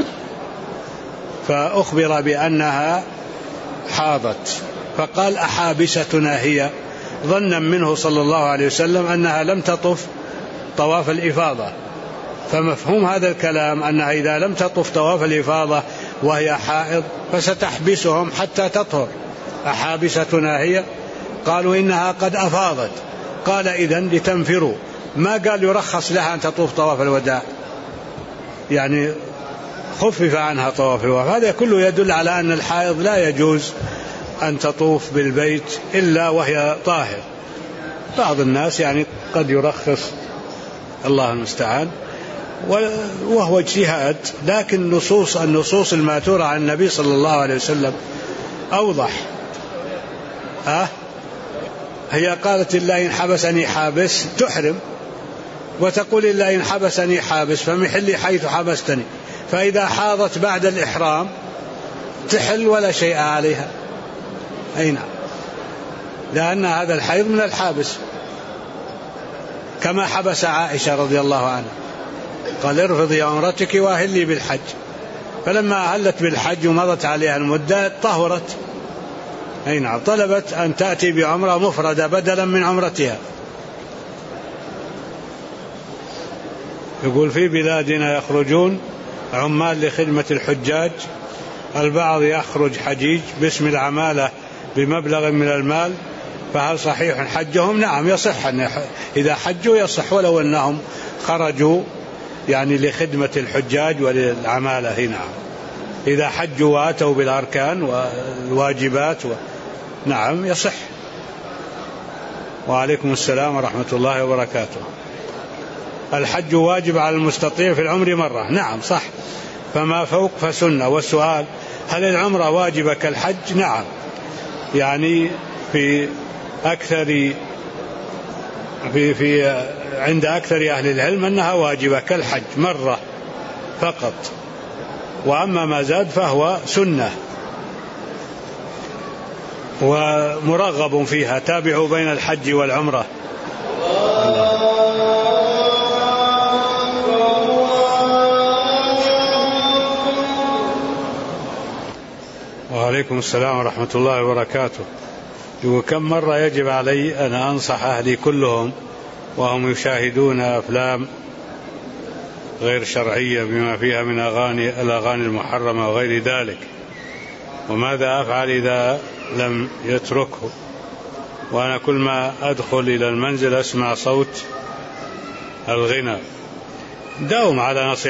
فأخبر بأنها حاضت، فقال: أحابستنا هي؟ ظنا منه صلى الله عليه وسلم أنها لم تطف طواف الإفاضة، فمفهوم هذا الكلام أنها إذا لم تطف طواف الإفاضة وهي حائض فستحبسهم حتى تطهر. أحابستنا هي؟ قالوا إنها قد أفاضت. قال: إذن لتنفروا. ما قال يرخص لها أن تطوف طواف الوداع، يعني خفف عنها طواف الوداع. هذا كله يدل على أن الحائض لا يجوز أن تطوف بالبيت إلا وهي طاهر. بعض الناس يعني قد يرخص، الله المستعان، وهو اجتهاد، لكن النصوص الماتورة عن النبي صلى الله عليه وسلم أوضح. هي قالت: إلا إن حبسني حابس، تحرم، وتقول: إلا إن حبسني حابس فمحلي حيث حبستني. فإذا حاضت بعد الإحرام تحل ولا شيء عليها. أي نعم، لأن هذا الحيض من الحابس، كما حبس عائشة رضي الله عنها، قال: ارفضي عمرتك وأهلي بالحج. فلما أهلت بالحج ومضت عليها المدة طهرت. أي نعم، طلبت أن تأتي بعمرة مفردة بدلا من عمرتها. يقول: في بلادنا يخرجون عمال لخدمة الحجاج، البعض يخرج حجيج باسم العمالة بمبلغ من المال، فهل صحيح حجهم؟ نعم يصح، إذا حجوا يصح ولو أنهم خرجوا يعني لخدمة الحجاج وللعمالة. نعم، إذا حجوا واتوا بالأركان والواجبات نعم يصح. وعليكم السلام ورحمة الله وبركاته. الحج واجب على المستطيع في العمر مرة، نعم صح، فما فوق فسنة. والسؤال: هل العمرة واجبة كالحج؟ نعم، يعني في عند أكثر أهل العلم أنها واجبة كالحج مرة فقط، وأما ما زاد فهو سنة ومرغب فيها. تابعوا بين الحج والعمرة. وعليكم السلام ورحمة الله وبركاته. وكم مرة يجب علي أن أنصح أهلي كلهم وهم يشاهدون أفلام غير شرعية بما فيها من الأغاني المحرمة وغير ذلك، وماذا أفعل إذا لم يتركه؟ وأنا كل ما أدخل إلى المنزل أسمع صوت الغنى. داوم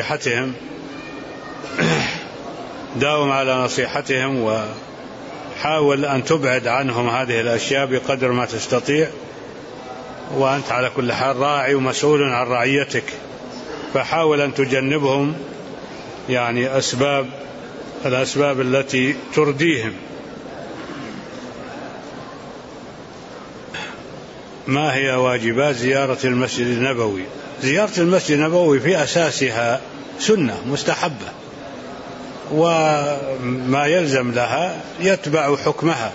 على نصيحتهم وحاول أن تبعد عنهم هذه الأشياء بقدر ما تستطيع، وأنت على كل حال راعي ومسؤول عن رعيتك، فحاول أن تجنبهم يعني الأسباب التي ترديهم. ما هي واجبات زيارة المسجد النبوي؟ زيارة المسجد النبوي في أساسها سنة مستحبة، وما يلزم لها يتبع حكمها.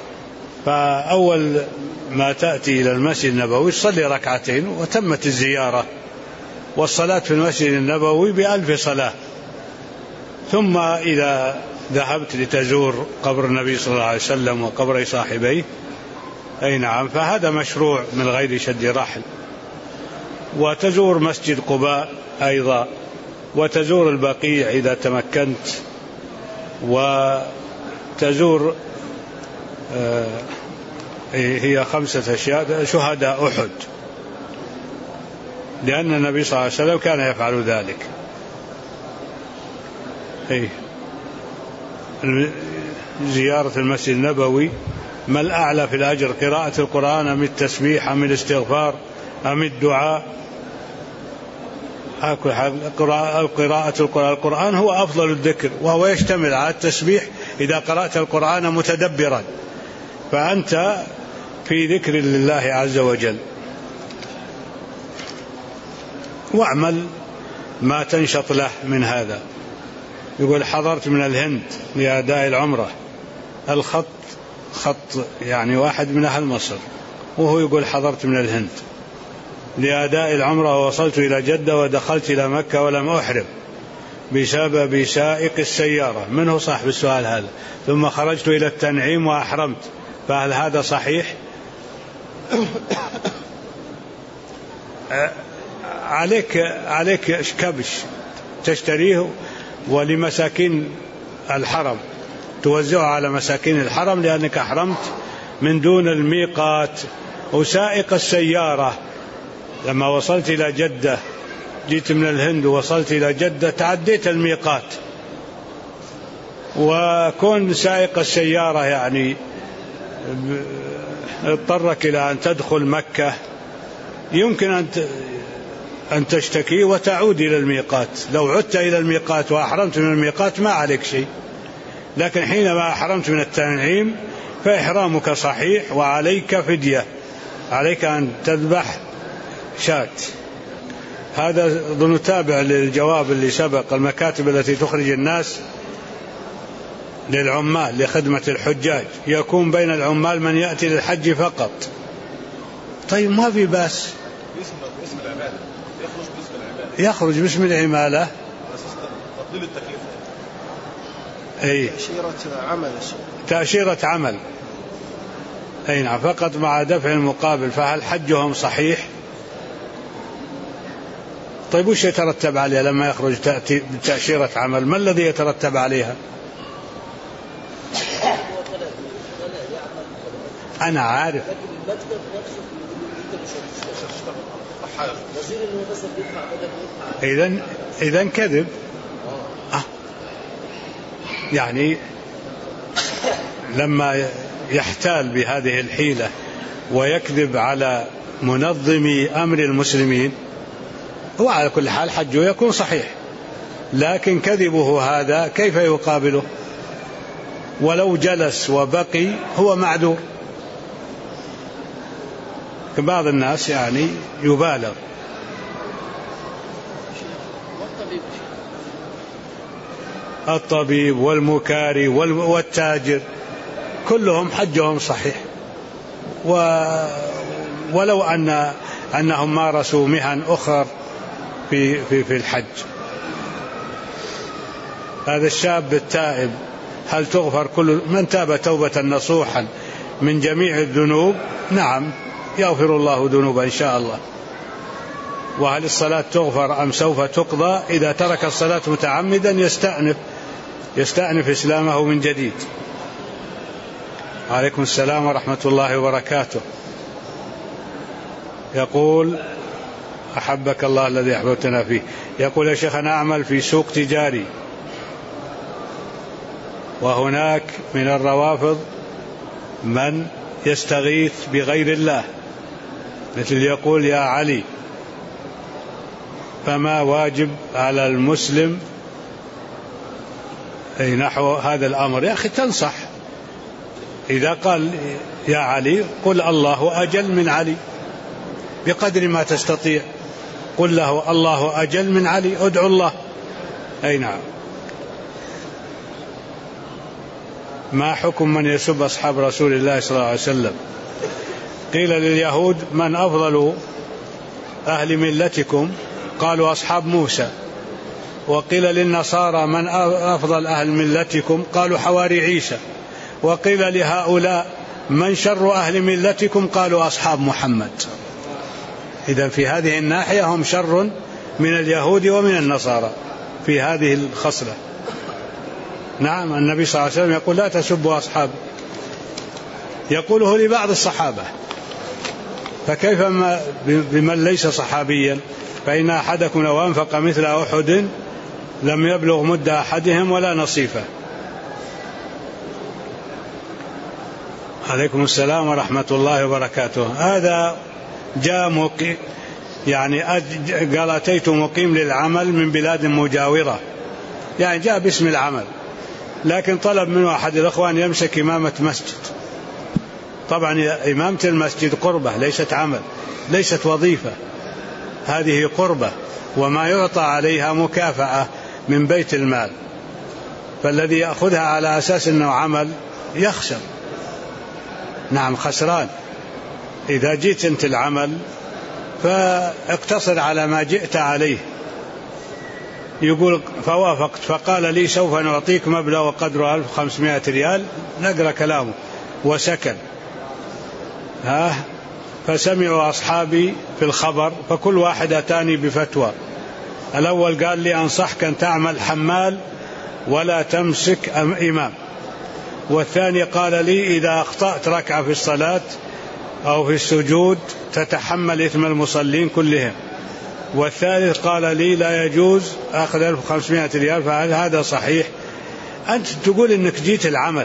فأول ما تأتي إلى المسجد النبوي صلي ركعتين وتمت الزيارة، والصلاة في المسجد النبوي ب1000 صلاة. ثم إذا ذهبت لتزور قبر النبي صلى الله عليه وسلم وقبر صاحبيه أي نعم، فهذا مشروع من غير شد رحل. وتزور مسجد قباء أيضا، وتزور البقيع إذا تمكنت، وتزور هي 5 أشياء: شهداء أحد، لأن النبي صلى الله عليه وسلم كان يفعل ذلك. زيارة المسجد النبوي ما الأعلى في الأجر؟ قراءة القرآن أم التسبيح أم الاستغفار أم الدعاء؟ قراءة القرآن هو أفضل الذكر، وهو يشتمل على التسبيح إذا قرأت القرآن متدبرا، فأنت في ذكر لله عز وجل. واعمل ما تنشط له من هذا. يقول حضرت من الهند لأداء العمرة، الخط خط يعني واحد من أهل مصر، وهو يقول حضرت من الهند لأداء العمرة ووصلت إلى جدة ودخلت إلى مكة ولم أحرم بسبب سائق السيارة. من هو صاحب السؤال هذا؟ ثم خرجت إلى التنعيم وأحرمت، فهل هذا صحيح؟ عليك كبش تشتريه ولمساكين الحرم، توزعه على مساكين الحرم، لأنك أحرمت من دون الميقات. وسائق السيارة لما وصلت إلى جدة، جيت من الهند ووصلت إلى جدة، تعديت الميقات، وكون سائق السيارة يعني اضطرك إلى أن تدخل مكة، يمكن أن تشتكي وتعود إلى الميقات. لو عدت إلى الميقات وأحرمت من الميقات ما عليك شيء، لكن حينما أحرمت من التنعيم فإحرامك صحيح وعليك فدية، عليك أن تذبح شاة. هذا ضمن تابع للجواب اللي سبق، المكاتب التي تخرج الناس للعمال لخدمة الحجاج، يكون بين العمال من يأتي للحج فقط. طيب ما في بأس، يخرج باسم العمالة، أي تأشيرة عمل، أي نعم، فقط مع دفع المقابل. فهل حجهم صحيح؟ طيب وش يترتب عليها لما يخرج تأتي بتأشيرة عمل؟ ما الذي يترتب عليها؟ أنا عارف، إذن كذب. يعني لما يحتال بهذه الحيلة ويكذب على منظمي أمر المسلمين، هو على كل حال حجه يكون صحيح، لكن كذبه هذا كيف يقابله؟ ولو جلس وبقي هو معذور. بعض الناس يعني يبالغ. الطبيب والمكاري والتاجر كلهم حجهم صحيح، ولو أنهم مارسوا مهن أخرى في الحج. هذا الشاب التائب هل تغفر كل من تاب توبة نصوحا من جميع الذنوب؟ نعم، يغفر الله ذنوبا إن شاء الله. وهل الصلاة تغفر أم سوف تقضى؟ إذا ترك الصلاة متعمدا يستأنف إسلامه من جديد. عليكم السلام ورحمة الله وبركاته. يقول أحبك الله الذي أحببتنا فيه. يقول: يا شيخ أنا أعمل في سوق تجاري، وهناك من الروافض من يستغيث بغير الله، مثل يقول يا علي، فما واجب على المسلم نحو هذا الأمر؟ يا أخي تنصح، إذا قال يا علي قل الله أجل من علي بقدر ما تستطيع، قل له الله أجل من علي، ادعو الله. أي نعم. ما حكم من يسب أصحاب رسول الله صلى الله عليه وسلم؟ قيل لليهود: من أفضل أهل ملتكم؟ قالوا: أصحاب موسى. وقيل للنصارى: من أفضل أهل ملتكم؟ قالوا: حواري عيسى. وقيل لهؤلاء: من شر أهل ملتكم؟ قالوا: أصحاب محمد. إذن في هذه الناحية هم شر من اليهود ومن النصارى في هذه الخصلة. نعم، النبي صلى الله عليه وسلم يقول: لا تسبوا أصحابي، يقوله لبعض الصحابة، فكيف بمن ليس صحابيا؟ فإن أحدكم لو أنفق مثل أحد لم يبلغ مد أحدهم ولا نصيفه. عليكم السلام ورحمة الله وبركاته. هذا جاء يعني قال: أتيت مقيم للعمل من بلاد مجاورة، يعني جاء باسم العمل، لكن طلب منه أحد الأخوان يمسك إمامة مسجد. طبعا إمامة المسجد قربة، ليست عمل، ليست وظيفة، هذه قربة، وما يعطى عليها مكافأة من بيت المال، فالذي يأخذها على أساس أنه عمل يخسر. نعم، خسران. إذا جئت أنت العمل فاقتصر على ما جئت عليه. يقول: فوافقت، فقال لي: سوف نعطيك مبلغ قدره 1500 ريال. نقرأ كلامه وسكن. فسمعوا أصحابي في الخبر، فكل واحد أتاني بفتوى. الأول قال لي: أنصحك أن تعمل حمال ولا تمسك إمام. والثاني قال لي: إذا أخطأت ركعة في الصلاة أو في السجود تتحمل إثم المصلين كلهم. والثالث قال لي: لا يجوز أخذ 1500 ريال. فهل هذا صحيح؟ أنت تقول إنك جيت العمل،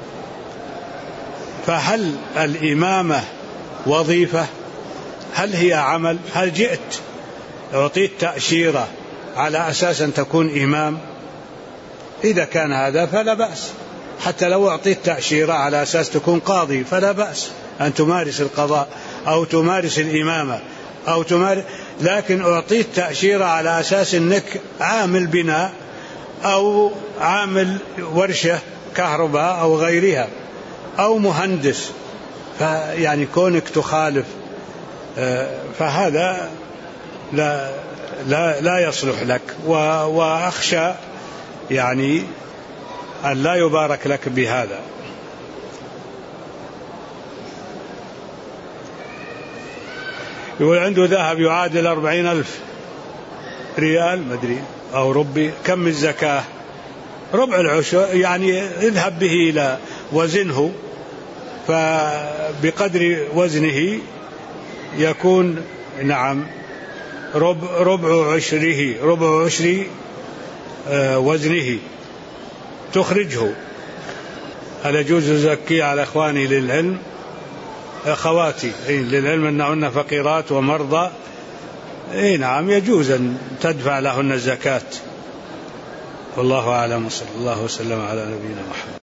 فهل الإمامة وظيفة؟ هل هي عمل؟ هل جئت أعطيت تأشيرة على أساس أن تكون إمام؟ إذا كان هذا فلا بأس، حتى لو أعطيت تأشيرة على أساس تكون قاضي فلا بأس أن تمارس القضاء أو تمارس الإمامة أو تمارس. لكن أعطيت تأشيرة على أساس أنك عامل بناء أو عامل ورشة كهرباء أو غيرها أو مهندس، يعني كونك تخالف فهذا لا يصلح لك، وأخشى يعني أن لا يبارك لك بهذا. يقول: عنده ذهب يعادل 40,000 ريال مدري أو ربي، كم الزكاة؟ ربع العشر، يعني اذهب به إلى وزنه، فبقدر وزنه يكون نعم ربع عشر وزنه تخرجه. هل يجوز الزكاة على إخواني للعلم؟ أخواتي للعلم أنهن فقيرات ومرضى، نعم يجوز أن تدفع لهن الزكاة، والله أعلم. صلى الله وسلم على نبينا محمد.